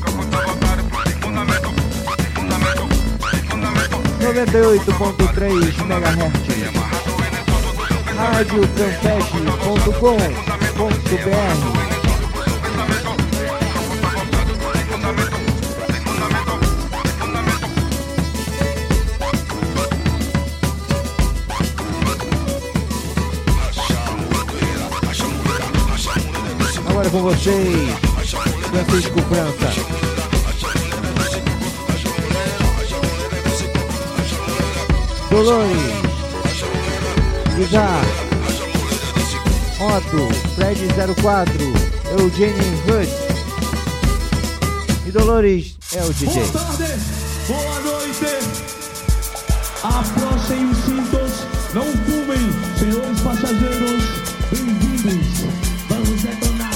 noventa e oito ponto três megahertz, rádio campeche ponto com ponto br. Agora com vocês, Francisco França. Dolores, Guitar, Otto, Fred zero quatro, Eugênio Hood e Dolores é o D J. Boa tarde, boa noite. Afrouxem os cintos, não fumem, senhores passageiros, bem-vindos. Vamos detonar.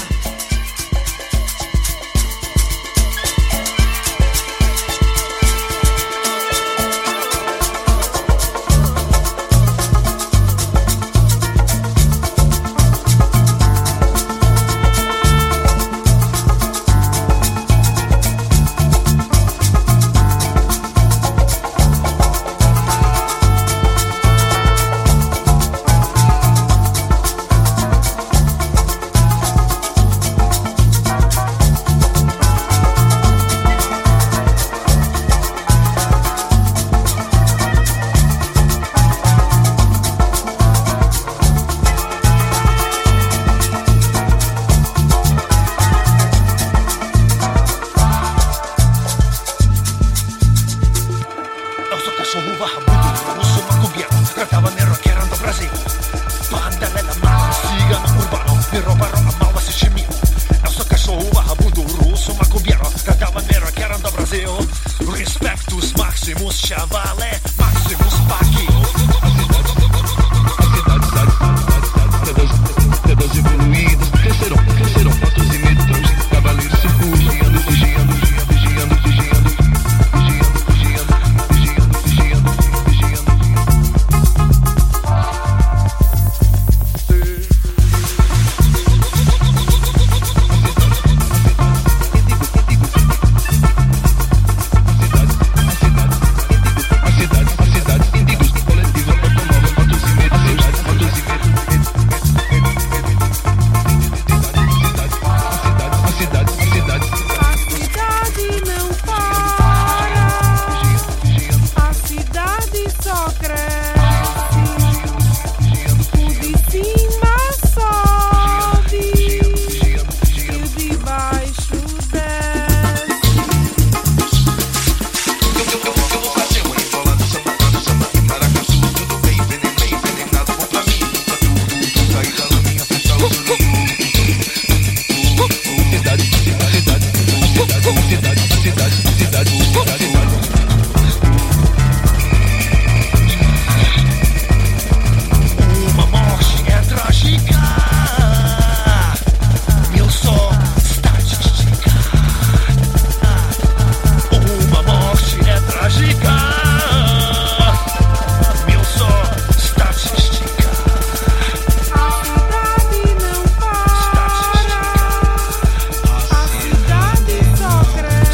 Só cresce.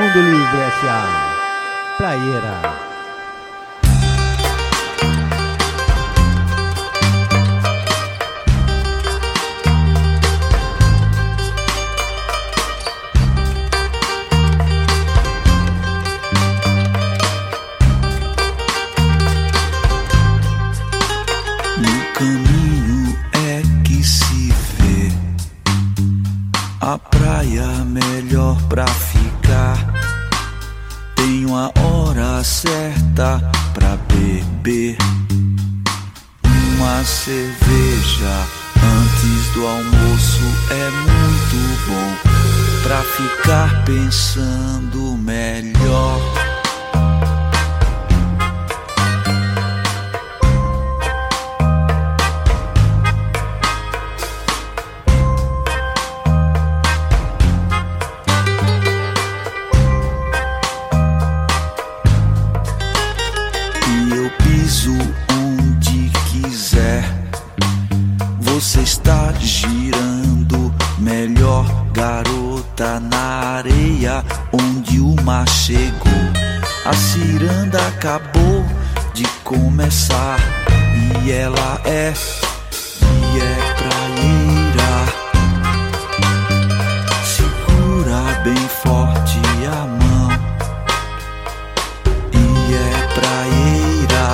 Mundo Livre S A. Praieira. A praia melhor pra ficar. Tenho a hora certa pra beber uma cerveja antes do almoço. É muito bom pra ficar pensando melhor. Onde quiser, você está girando melhor, garota, na areia onde o mar chegou. A ciranda acabou de começar e ela é, e é praieira. Segura bem forte a mão e é praieira.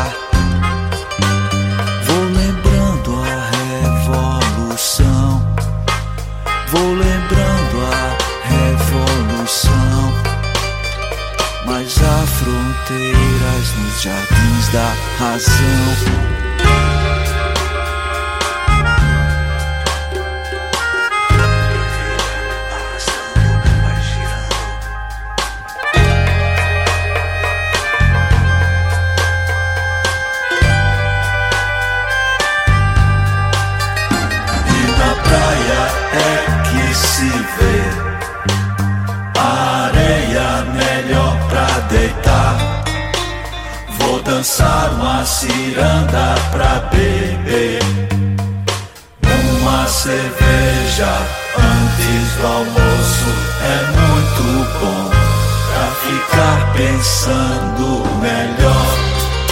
Vou lembrando a revolução, mas há fronteiras nos jardins da razão. Se vê a areia melhor pra deitar. Vou dançar uma ciranda pra beber uma cerveja antes do almoço. É muito bom pra ficar pensando melhor.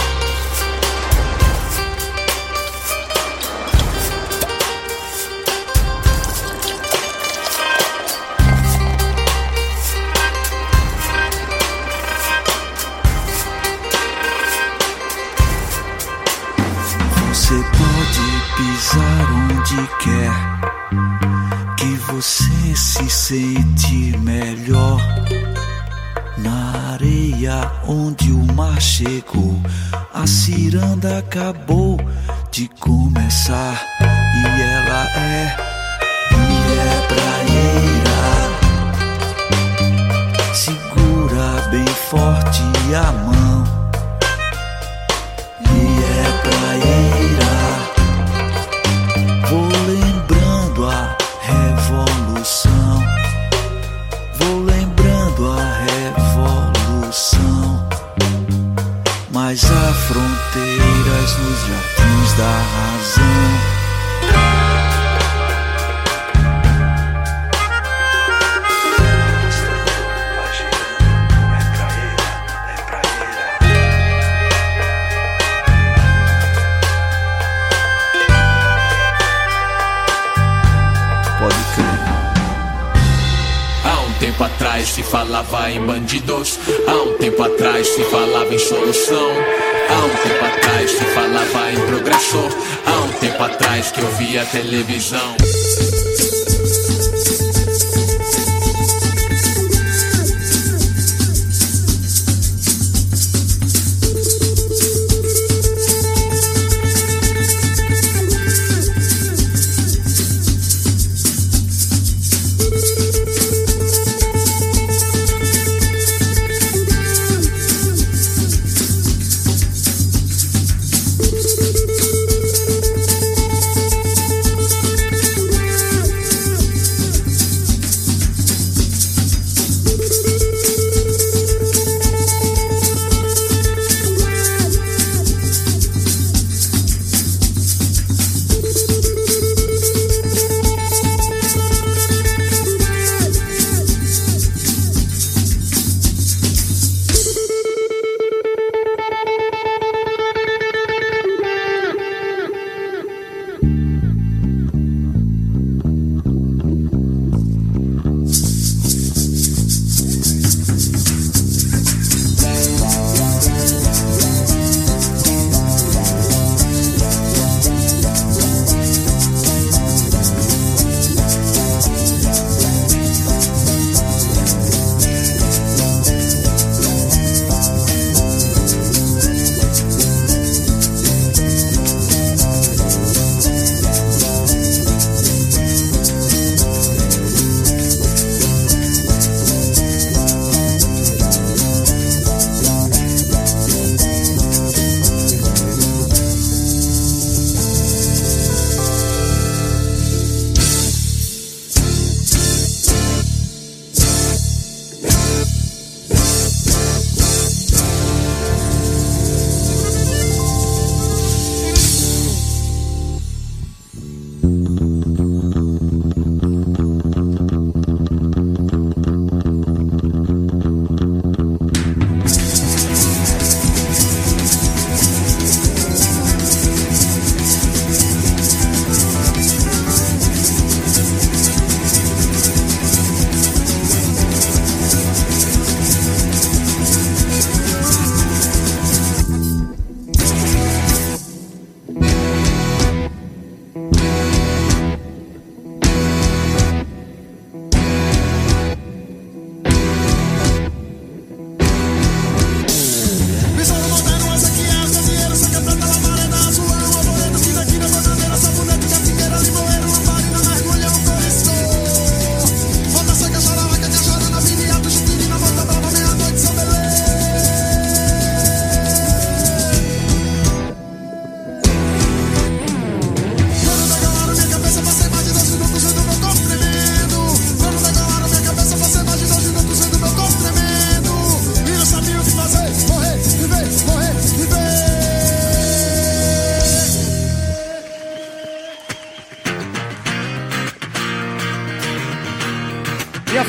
Você pode pisar onde quer, que você se sente melhor. Na areia onde o mar chegou, a ciranda acabou de começar e ela é, e é praieira. Segura bem forte a mão e é praieira. Vou lembrando a revolução, vou lembrando a revolução, mas há fronteiras nos jardins da razão. Tempo atrás se falava em bandidos, há um tempo atrás se falava em solução, há um tempo atrás se falava em progressor, há um tempo atrás que eu via televisão.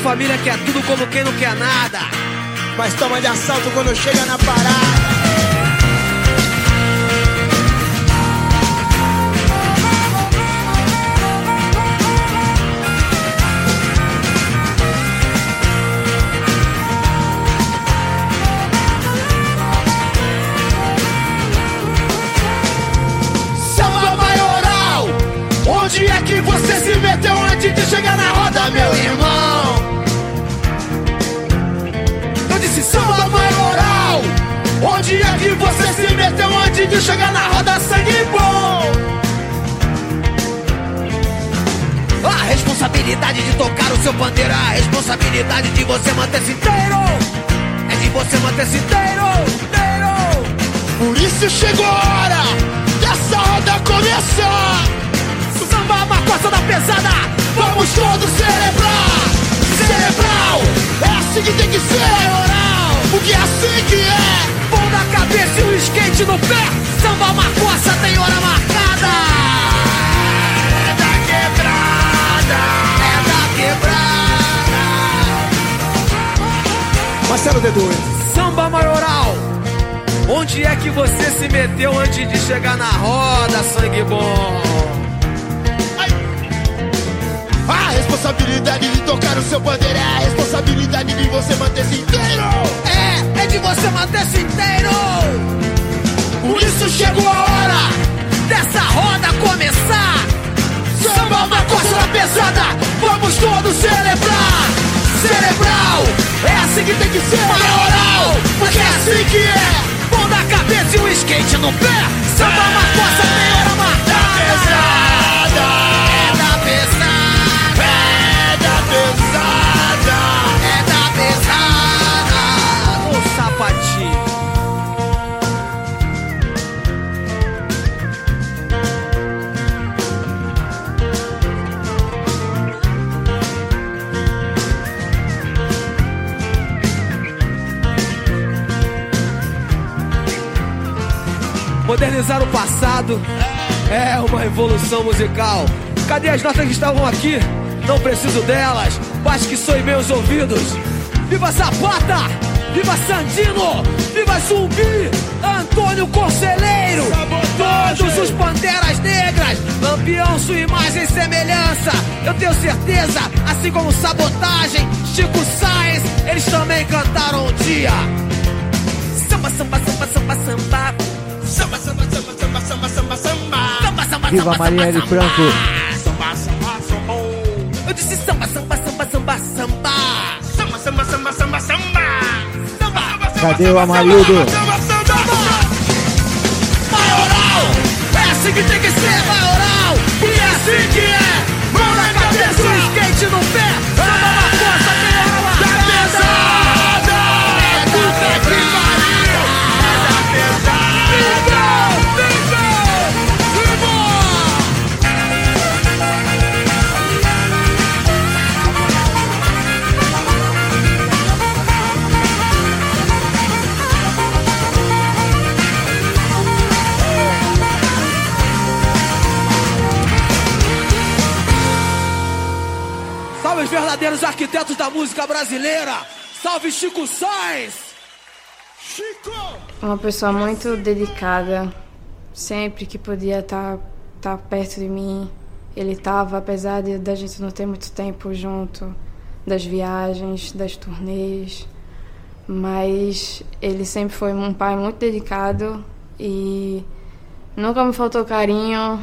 família quer tudo como quem não quer nada, mas toma de assalto quando chega na parada. Onde é que você se meteu antes de chegar na roda, meu irmão? Eu disse samba maioral. Onde é que você se meteu antes de chegar na roda, sangue bom? A responsabilidade de tocar o seu pandeiro, a responsabilidade de você manter-se inteiro, é de você manter-se inteiro, inteiro. Por isso chegou a hora dessa roda começar. Samba macossa da pesada, vamos todos celebrar. Cerebral, é assim que tem que ser, oral, porque é assim que é. Pão na cabeça e o skate no pé, samba macossa tem hora marcada. É da quebrada, é da quebrada. Marcelo D dois. Samba maioral. Onde é que você se meteu antes de chegar na roda, sangue bom? A responsabilidade de tocar o seu bandeira é a responsabilidade de você manter-se inteiro. É, é de você manter-se inteiro. Por isso chegou a hora dessa roda começar. Samba macossa na pesada, vamos todos celebrar. Cerebral, é assim que tem que ser, maioral, porque é assim que é. Pão na cabeça e o skate no pé, samba é, macossa tem hora marcada. Pesada, é da pesada. É da pesada, é da pesada, o sapatinho. Modernizar o passado é uma revolução musical. Cadê as notas que estavam aqui? Não preciso delas, basta que soem meus ouvidos. Viva Zapata, viva Sandino, viva Zumbi, Antônio Conselheiro, todos os Panteras Negras, Lampião, sua imagem e semelhança. Eu tenho certeza, assim como Sabotagem, Chico Sainz, eles também cantaram um dia. Samba, samba, samba, samba, samba. Samba, samba, samba, samba, samba, samba, samba. Samba, samba, viva Marielle Franco. Samba, samba, samba. Eu disse samba, samba, samba, samba, samba. Samba, samba, samba, samba, samba. Samba. Cadê o Amarildo? Maioral, é assim que tem que ser, maioral, e é assim que é. Mão na cabeça, skate no pé, samba na força, tem hora marcada. É da pesada, é da pesada. Salve os verdadeiros arquitetos da música brasileira. Salve Chico Sainz. Chico! Uma pessoa muito dedicada. Sempre que podia estar tá, tá perto de mim, ele estava, apesar de da gente não ter muito tempo junto, das viagens, das turnês. Mas ele sempre foi um pai muito dedicado e nunca me faltou carinho.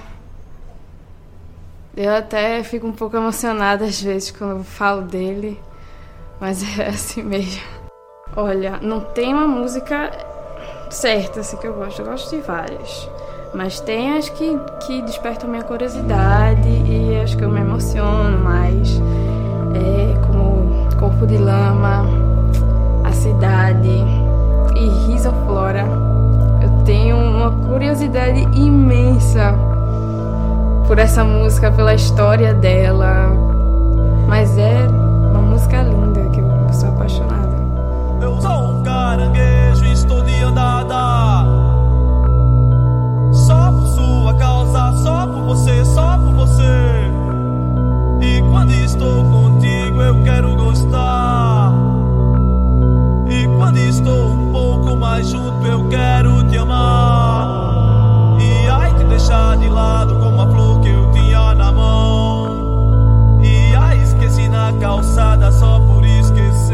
Eu até fico um pouco emocionada às vezes quando eu falo dele, mas é assim mesmo. Olha, não tem uma música certa assim que eu gosto, eu gosto de várias, mas tem as que, que despertam minha curiosidade e as que eu me emociono mais, é, como Corpo de Lama, A Cidade e Risoflora. Eu tenho uma curiosidade imensa por essa música, pela história dela, mas é uma música linda que eu sou apaixonada. Eu sou um caranguejo e estou de andada, só por sua causa, só por você, só por você. E quando estou contigo eu quero gostar. quero te amar. E ai, te deixar de lado como a flor que eu tinha na mão. E ai, esqueci na calçada só por esquecer.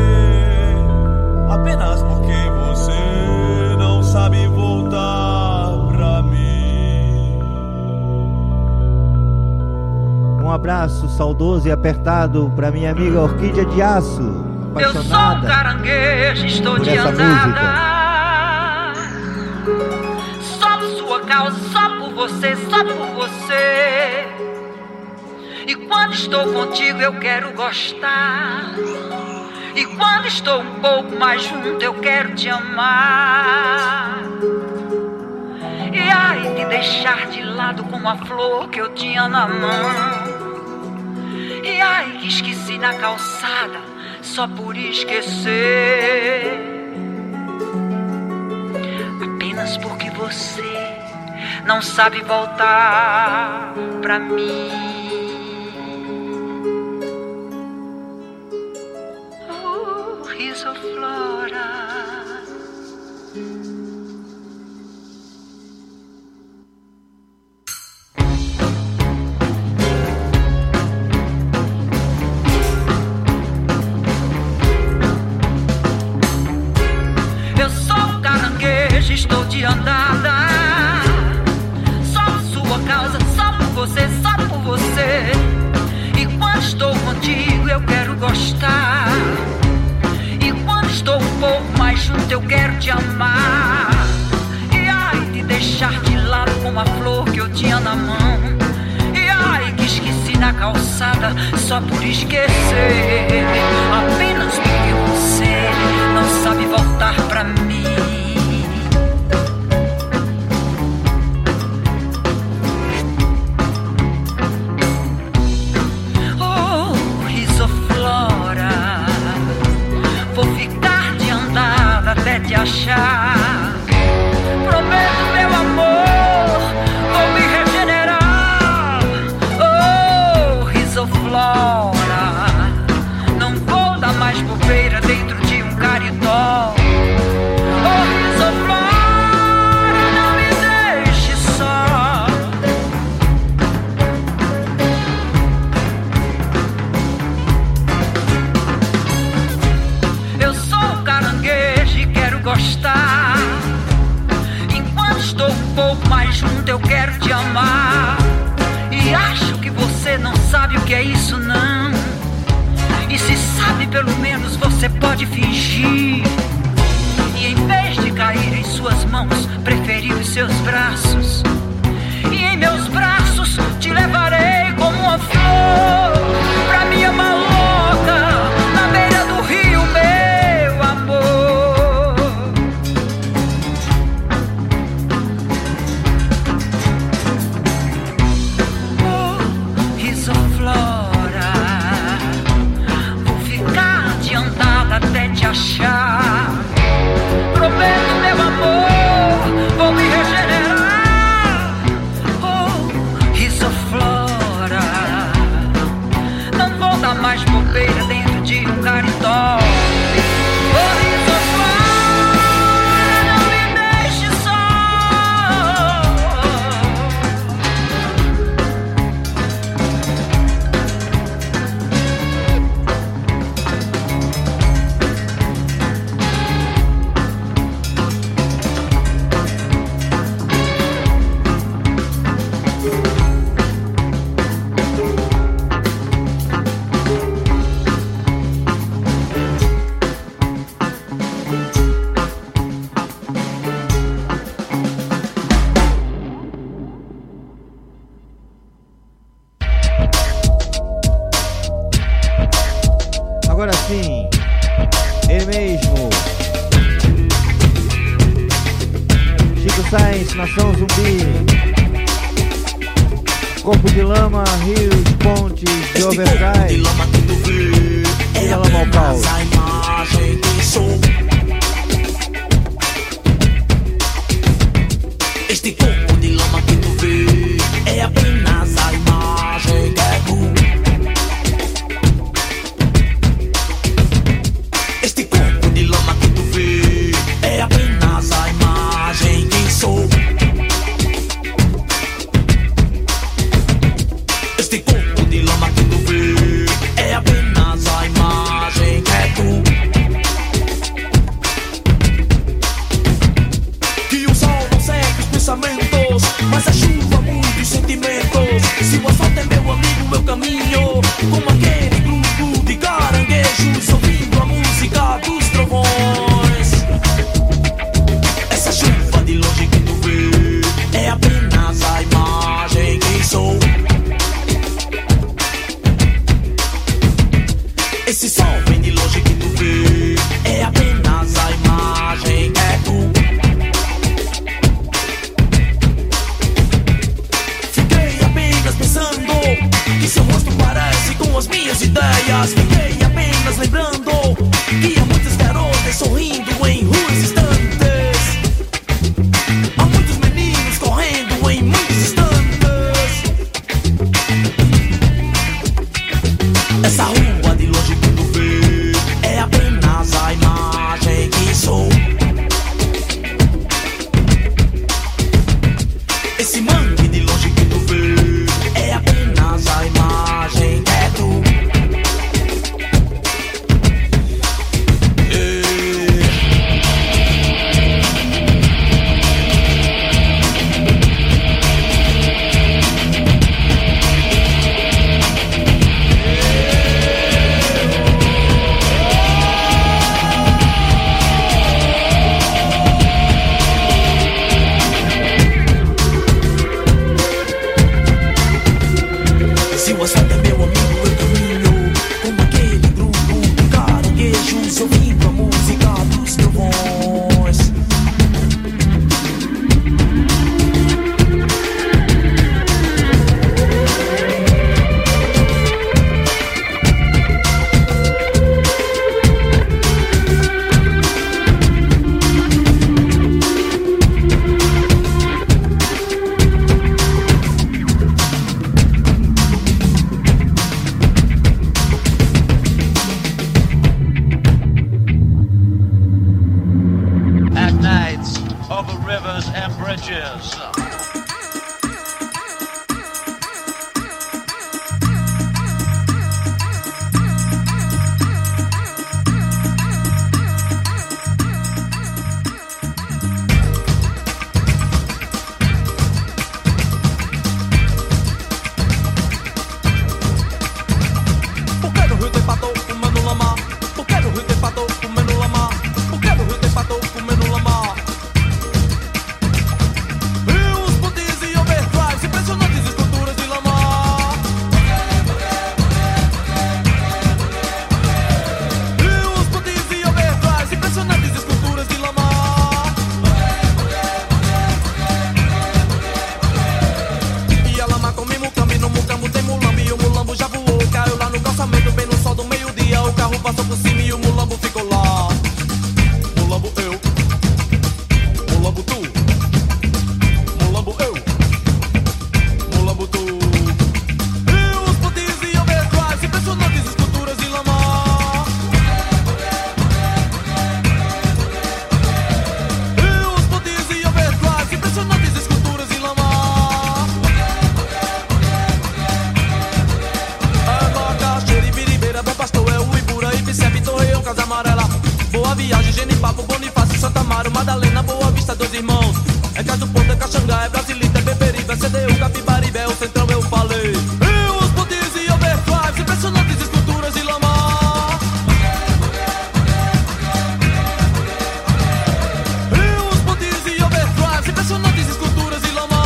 Apenas porque você não sabe voltar pra mim. Um abraço saudoso e apertado pra minha amiga Orquídea de Aço, eu sou um caranguejo, estou de andada. Só por sua causa, só por você, só por você. E quando estou contigo eu quero gostar. E quando estou um pouco mais junto eu quero te amar. E ai, te deixar de lado como a flor que eu tinha na mão. E ai, que esqueci na calçada só por esquecer. Apenas porque você não sabe voltar pra mim. Oh, risoflora. Estou de andada, só por sua causa, só por você, só por você. E quando estou contigo eu quero gostar. E quando estou um pouco mais junto eu quero te amar. E ai, te deixar de lado como a flor que eu tinha na mão. E ai, que esqueci na calçada só por esquecer. Apenas porque você não sabe voltar pra mim. Até te achar. Prometo, meu amor, vou me regenerar. Oh, risoflora, não vou dar mais bobeira dentro de um caritó. Oh, risoflora, não me deixe só. Eu sou um caranguejo, gostar. Enquanto estou um pouco mais junto eu quero te amar. E acho que você não sabe o que é isso não. E se sabe pelo menos você pode fingir. E em vez de cair em suas mãos preferi os seus braços. E em meus braços te levarei como uma flor pra minha maloca na beira do rio, meu amor. Até te achar. Prometo, meu amor, vou me regenerar. Oh, risoflora, não vou dar mais bobeira dentro de um caritó. Oh, risoflora, não me deixe só. Agora sim, ele mesmo, Chico Sainz, Nação Zumbi, Corpo de Lama, Rios, Pontes, de Overdrive, Vila Lama ao Pau. Este corpo de lama que tu vê é apenas a imagem que é tu. Este corpo de lama que tu vê é apenas a imagem. Se o asfalto é meu amigo, meu caminho, como aquele grupo de caranguejos, ouvindo a música dos trovões. Essa chuva de longe que tu vê é apenas a imagem que sou. Esse sol vem de longe que tu vê é apenas a imagem que é tu. Fiquei apenas pensando que seu rosto parece com as minhas ideias. Fiquei apenas lembrando que há muitas garotas sorrindo em ruas distantes. Há muitos meninos correndo em muitos instantes. Essa rua de longe que tu vê é apenas a imagem que sou. Esse mangue de longe que tu vê é apenas a imagem que é tu. Se o asfalto é meu amigo, eu caminho como aquele grupo de caranguejos, ouvindo a música dos trovões. At nights, over rivers and bridges. Por que no rio tem pato comendo lama? Por que no rio tem pato comendo lama? Por que no rio tem pato comendo lama? Rios, pontes e overdrives, impressionantes esculturas de lama. Rios, pontes e overdrives, impressionantes esculturas de lama. E a lama come mucambi, no mucambo tem mulambo e o mulambo já voou, caiu lá no calçamento bem no sol do meio-dia. O carro passou por cima e o mulambo ficou lá. Mulambo eu, mulambo tu, mulambo eu, mulambo tu. Rios, pontes e overdrives, impressionantes esculturas de lama. Rios, pontes e overdrives, impressionantes esculturas de lama. Água, cachoeira, Ibiribeira, Bom Pastor, é o Ibura, Ibicebe, Torreão, Casa Amarela. Boa Viagem, Genipapo, Bonifácio, Santa Amaro, Madalena, Boa Vista, Dois Irmãos. É Cais do Porto, é Caxangá, é Brasilita, é Beberibe, é C D U, Capibaribe, é o Centrão, eu falei. Rios, pontes e overdrives, impressionantes esculturas de lama. Rios, pontes e overdrives, impressionantes esculturas de lama.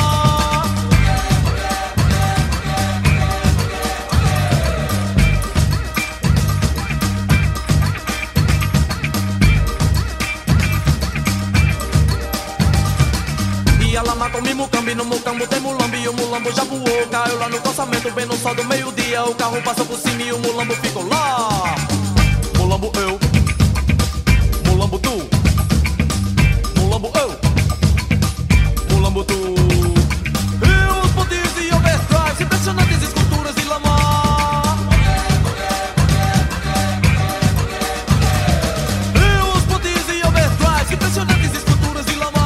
E a lama come mucambi, no mucambo tem mulambo e o mulambo já voou, caiu lá no calçamento bem no sol do meio-dia. O carro passou por cima e o mulambo ficou lá. Mulambo eu, mulambo tu, mulambo eu, mulambo tu. Rios, pontes e overdrives, impressionantes esculturas de lama. Rios, pontes e overdrives, impressionantes esculturas de lama.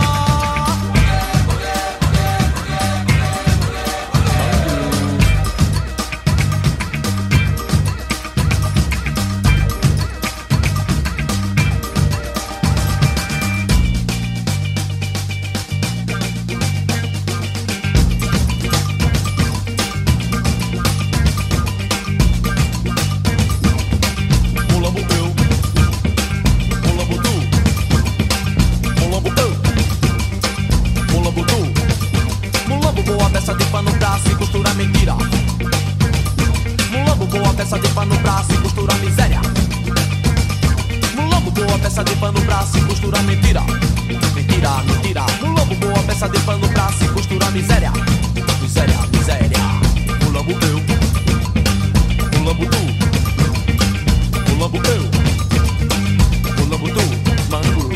costura miséria. Mulambo, boa peça de pano pra se costura mentira. Mentira, mentira. Mulambo, boa peça de pano pra se costura miséria. Miséria, miséria. Mulambo eu, mulambo tu, mulambo eu, mulambo tu, manguru.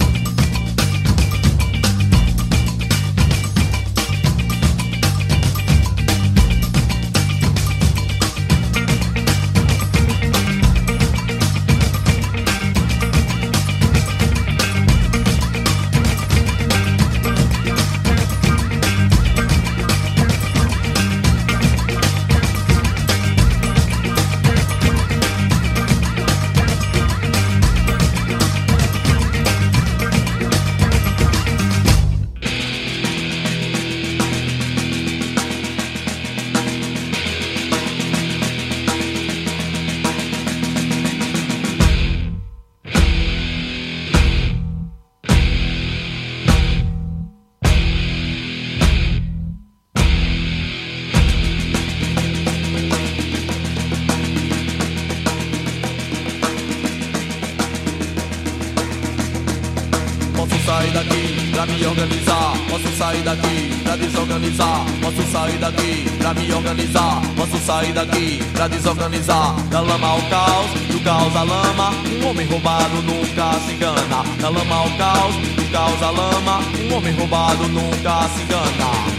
Me organizar, posso sair daqui pra desorganizar, posso sair daqui pra me organizar, posso sair daqui pra desorganizar. Da lama ao caos, do caos à lama, um homem roubado nunca se engana. Da lama ao caos, do caos à lama, um homem roubado nunca se engana.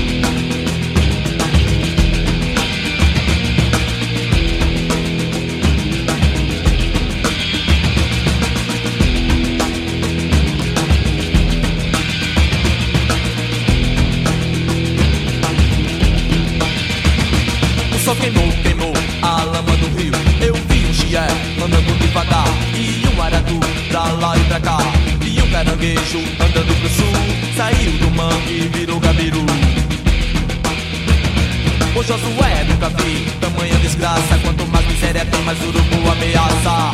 Só queimou, queimou a lama do rio. Eu vi um chié andando devagar e um aratu pra lá e pra cá. E um caranguejo andando pro sul, saiu do mangue e virou gabiru. Ô Josué, nunca vi tamanha desgraça. Quanto mais miséria tem, mais urubu ameaça.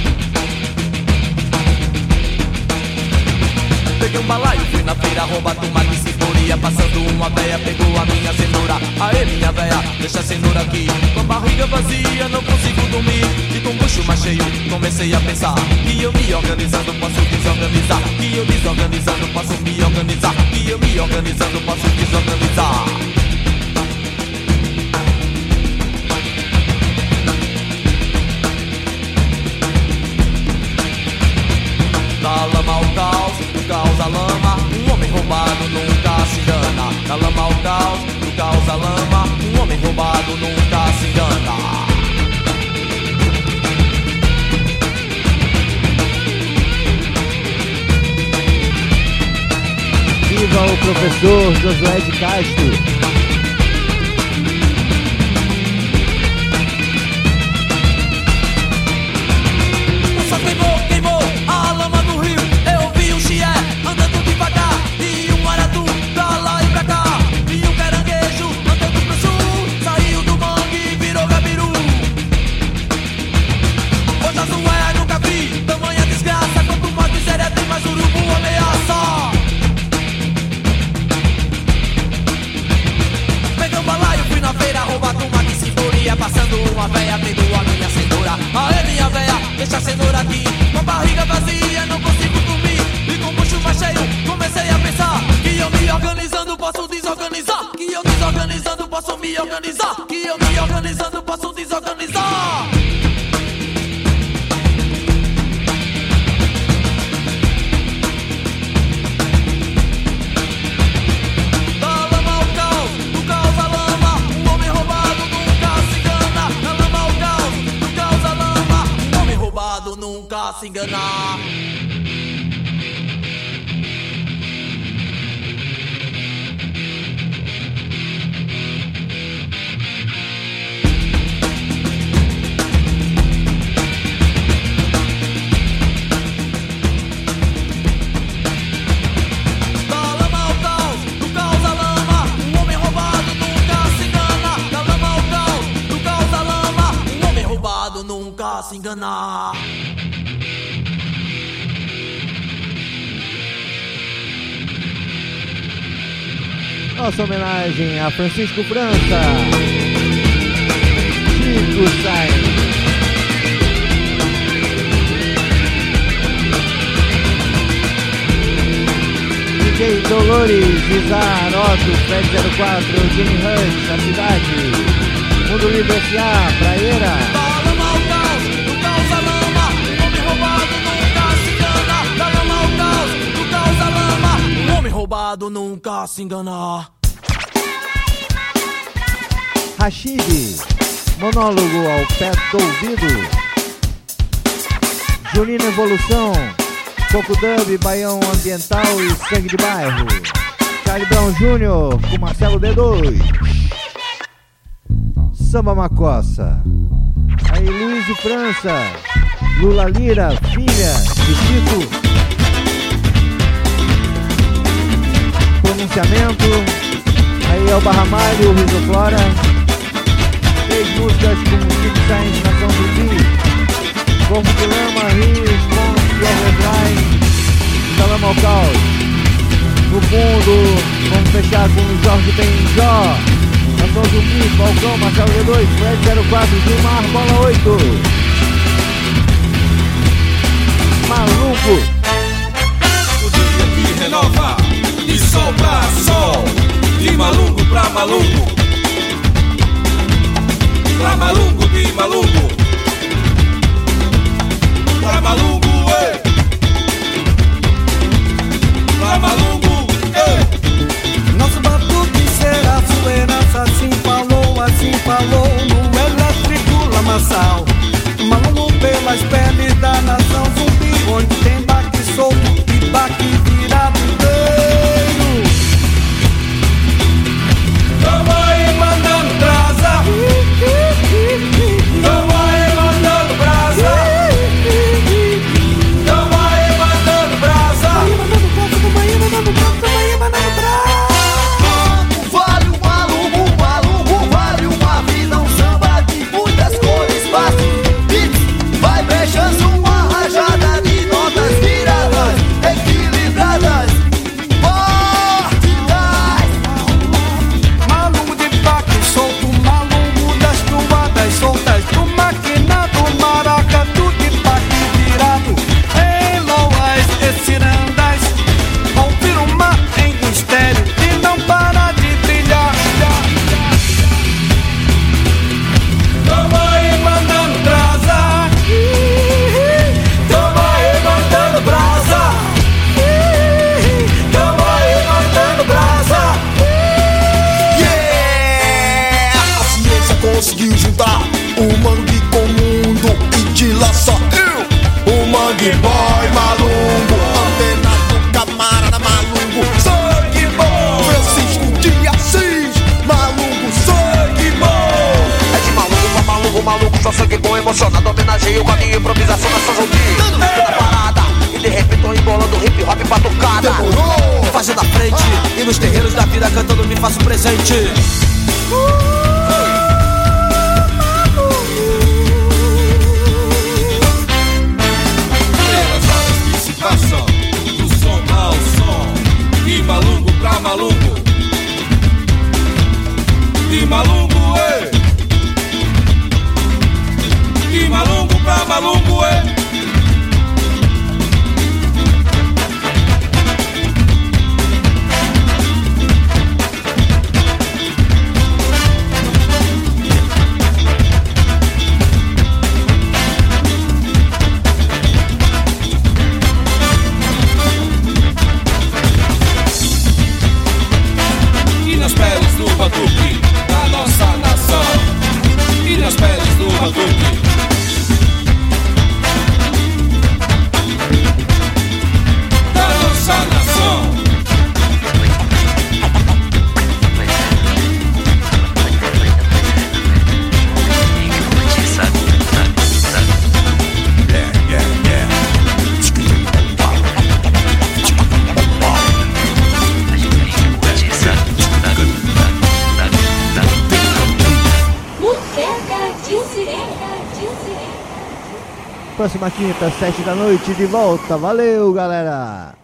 Peguei um balaio, fui na feira roubar tomate e ceboria. Passando uma véia, pegou a minha cenoura. Aê, minha véia, deixa a cenoura aqui. Com a barriga vazia, não consigo dormir. E com o bucho mais cheio, comecei a pensar que eu me organizando posso desorganizar. Que eu desorganizando posso me organizar. Que eu me organizando posso desorganizar. Da lama ao caos, do caos à lama, um homem roubado nunca se engana. Da lama ao caos, do caos à lama, um homem roubado nunca se engana. Viva o professor Josué de Castro! Andando devagar, e um aratu pra lá e pra cá. E um caranguejo andando pro sul, saiu do mangue e virou gabiru. Ô Josué, nunca vi tamanha desgraça. Quanto mais miséria tem, mais urubu ameaça. Peguei um balaio, fui na feira roubar tomate e ceboria. Passando uma véia, pegou a minha cenoura. Aê, minha véia, deixa a cenoura aqui. Com a barriga vazia, não consigo dormir. Mais cheio, comecei a pensar que eu me organizando posso desorganizar. Que eu desorganizando posso me organizar. Que eu me organizando posso desorganizar. Da lama ao caos, do caos à lama, um homem roubado nunca se engana. Da lama ao caos, do caos à lama, um homem roubado nunca se engana. Nunca se enganar. Nossa homenagem a Francisco França, Chico Sainz. D J Dolores, Izar, Otto, Fred zero quatro, Jimmy Hunt, na cidade. Mundo Livre S A, Praieira. Da lama ao caos, do caos à lama. O homem roubado nunca se engana. Da lama ao caos, do caos à lama. O homem roubado nunca se engana. Rashid, monólogo ao pé do ouvido. Junina Evolução, Coco Dub, Baião Ambiental e Sangue de Bairro. Charlie Brown Júnior com Marcelo D dois. Samba Macossa. Aí Luiz de França, Lula Lira, Filha, Distrito. Pronunciamento. Aí é o Barramalho, Risoflora. Três músicas com Chico Sainz, Nação Zumbi. Corpo de Lama, Rios, Pontos e Overdrive. Da Lama ao Caos. No fundo, vamos fechar com o Jorge Benjó. Nação Zumbi, Falcão, Marcelo D dois, Fred zero quatro, Gilmar, Bola oito. Maluco. O dia que renova, de sol pra sol, de maluco pra maluco. Pra maluco, de maluco. Pra maluco, ei. Pra maluco, ei. Nosso batuque será sua herança, assim falou, assim falou no elétrico lamaçal. Maluco pelas peles da nação zumbi, onde tem baque solto e baque virado inteiro. Tamo aí mandando brasa. Tamo aí mandando brasa. Tamo aí mandando brasa. Tamo aí mandando brasa, tamo aí mandando brasa. Vale um maluco, maluco, vale uma vida, um samba de muitas cores, fácil. Vai brechando uma rajada de notas viradas, equilibradas, fortes. Maluco de baque solto, maluco das toadas soltas, do maquinado, maracatu de baque virado. Em loas e cirandas, ouvir o mar em estéreo e não parar de brilhar. Tamo aí mandando brasa. Tamo aí mandando brasa. Tamo aí mandando brasa. Yeah! A ciência conseguiu juntar o mangue com o mundo e de lá só eu, o mangue boy malungo, antena do camarada malungo, sangue bom, Francisco de Assis, malungo, sangue bom. É de maluco pra maluco, maluco, só sangue bom, emocionado, homenageio com a minha improvisação nessa zumbi. Toda parada, e de repente tô embolando hip hop batucada. Demorou! Fazendo a frente e nos terreiros da vida cantando me faço presente. Pelas horas que se passam, do som ao som, de maluco pra maluco. De maluco, ei. De maluco pra maluco, ei. E nas peles do batuque da nossa nação. E nas peles do batuque da nossa nação. Yeah, yeah, yeah. Boteca de Sirene. Próxima quinta, sete da noite, de volta. Valeu, galera!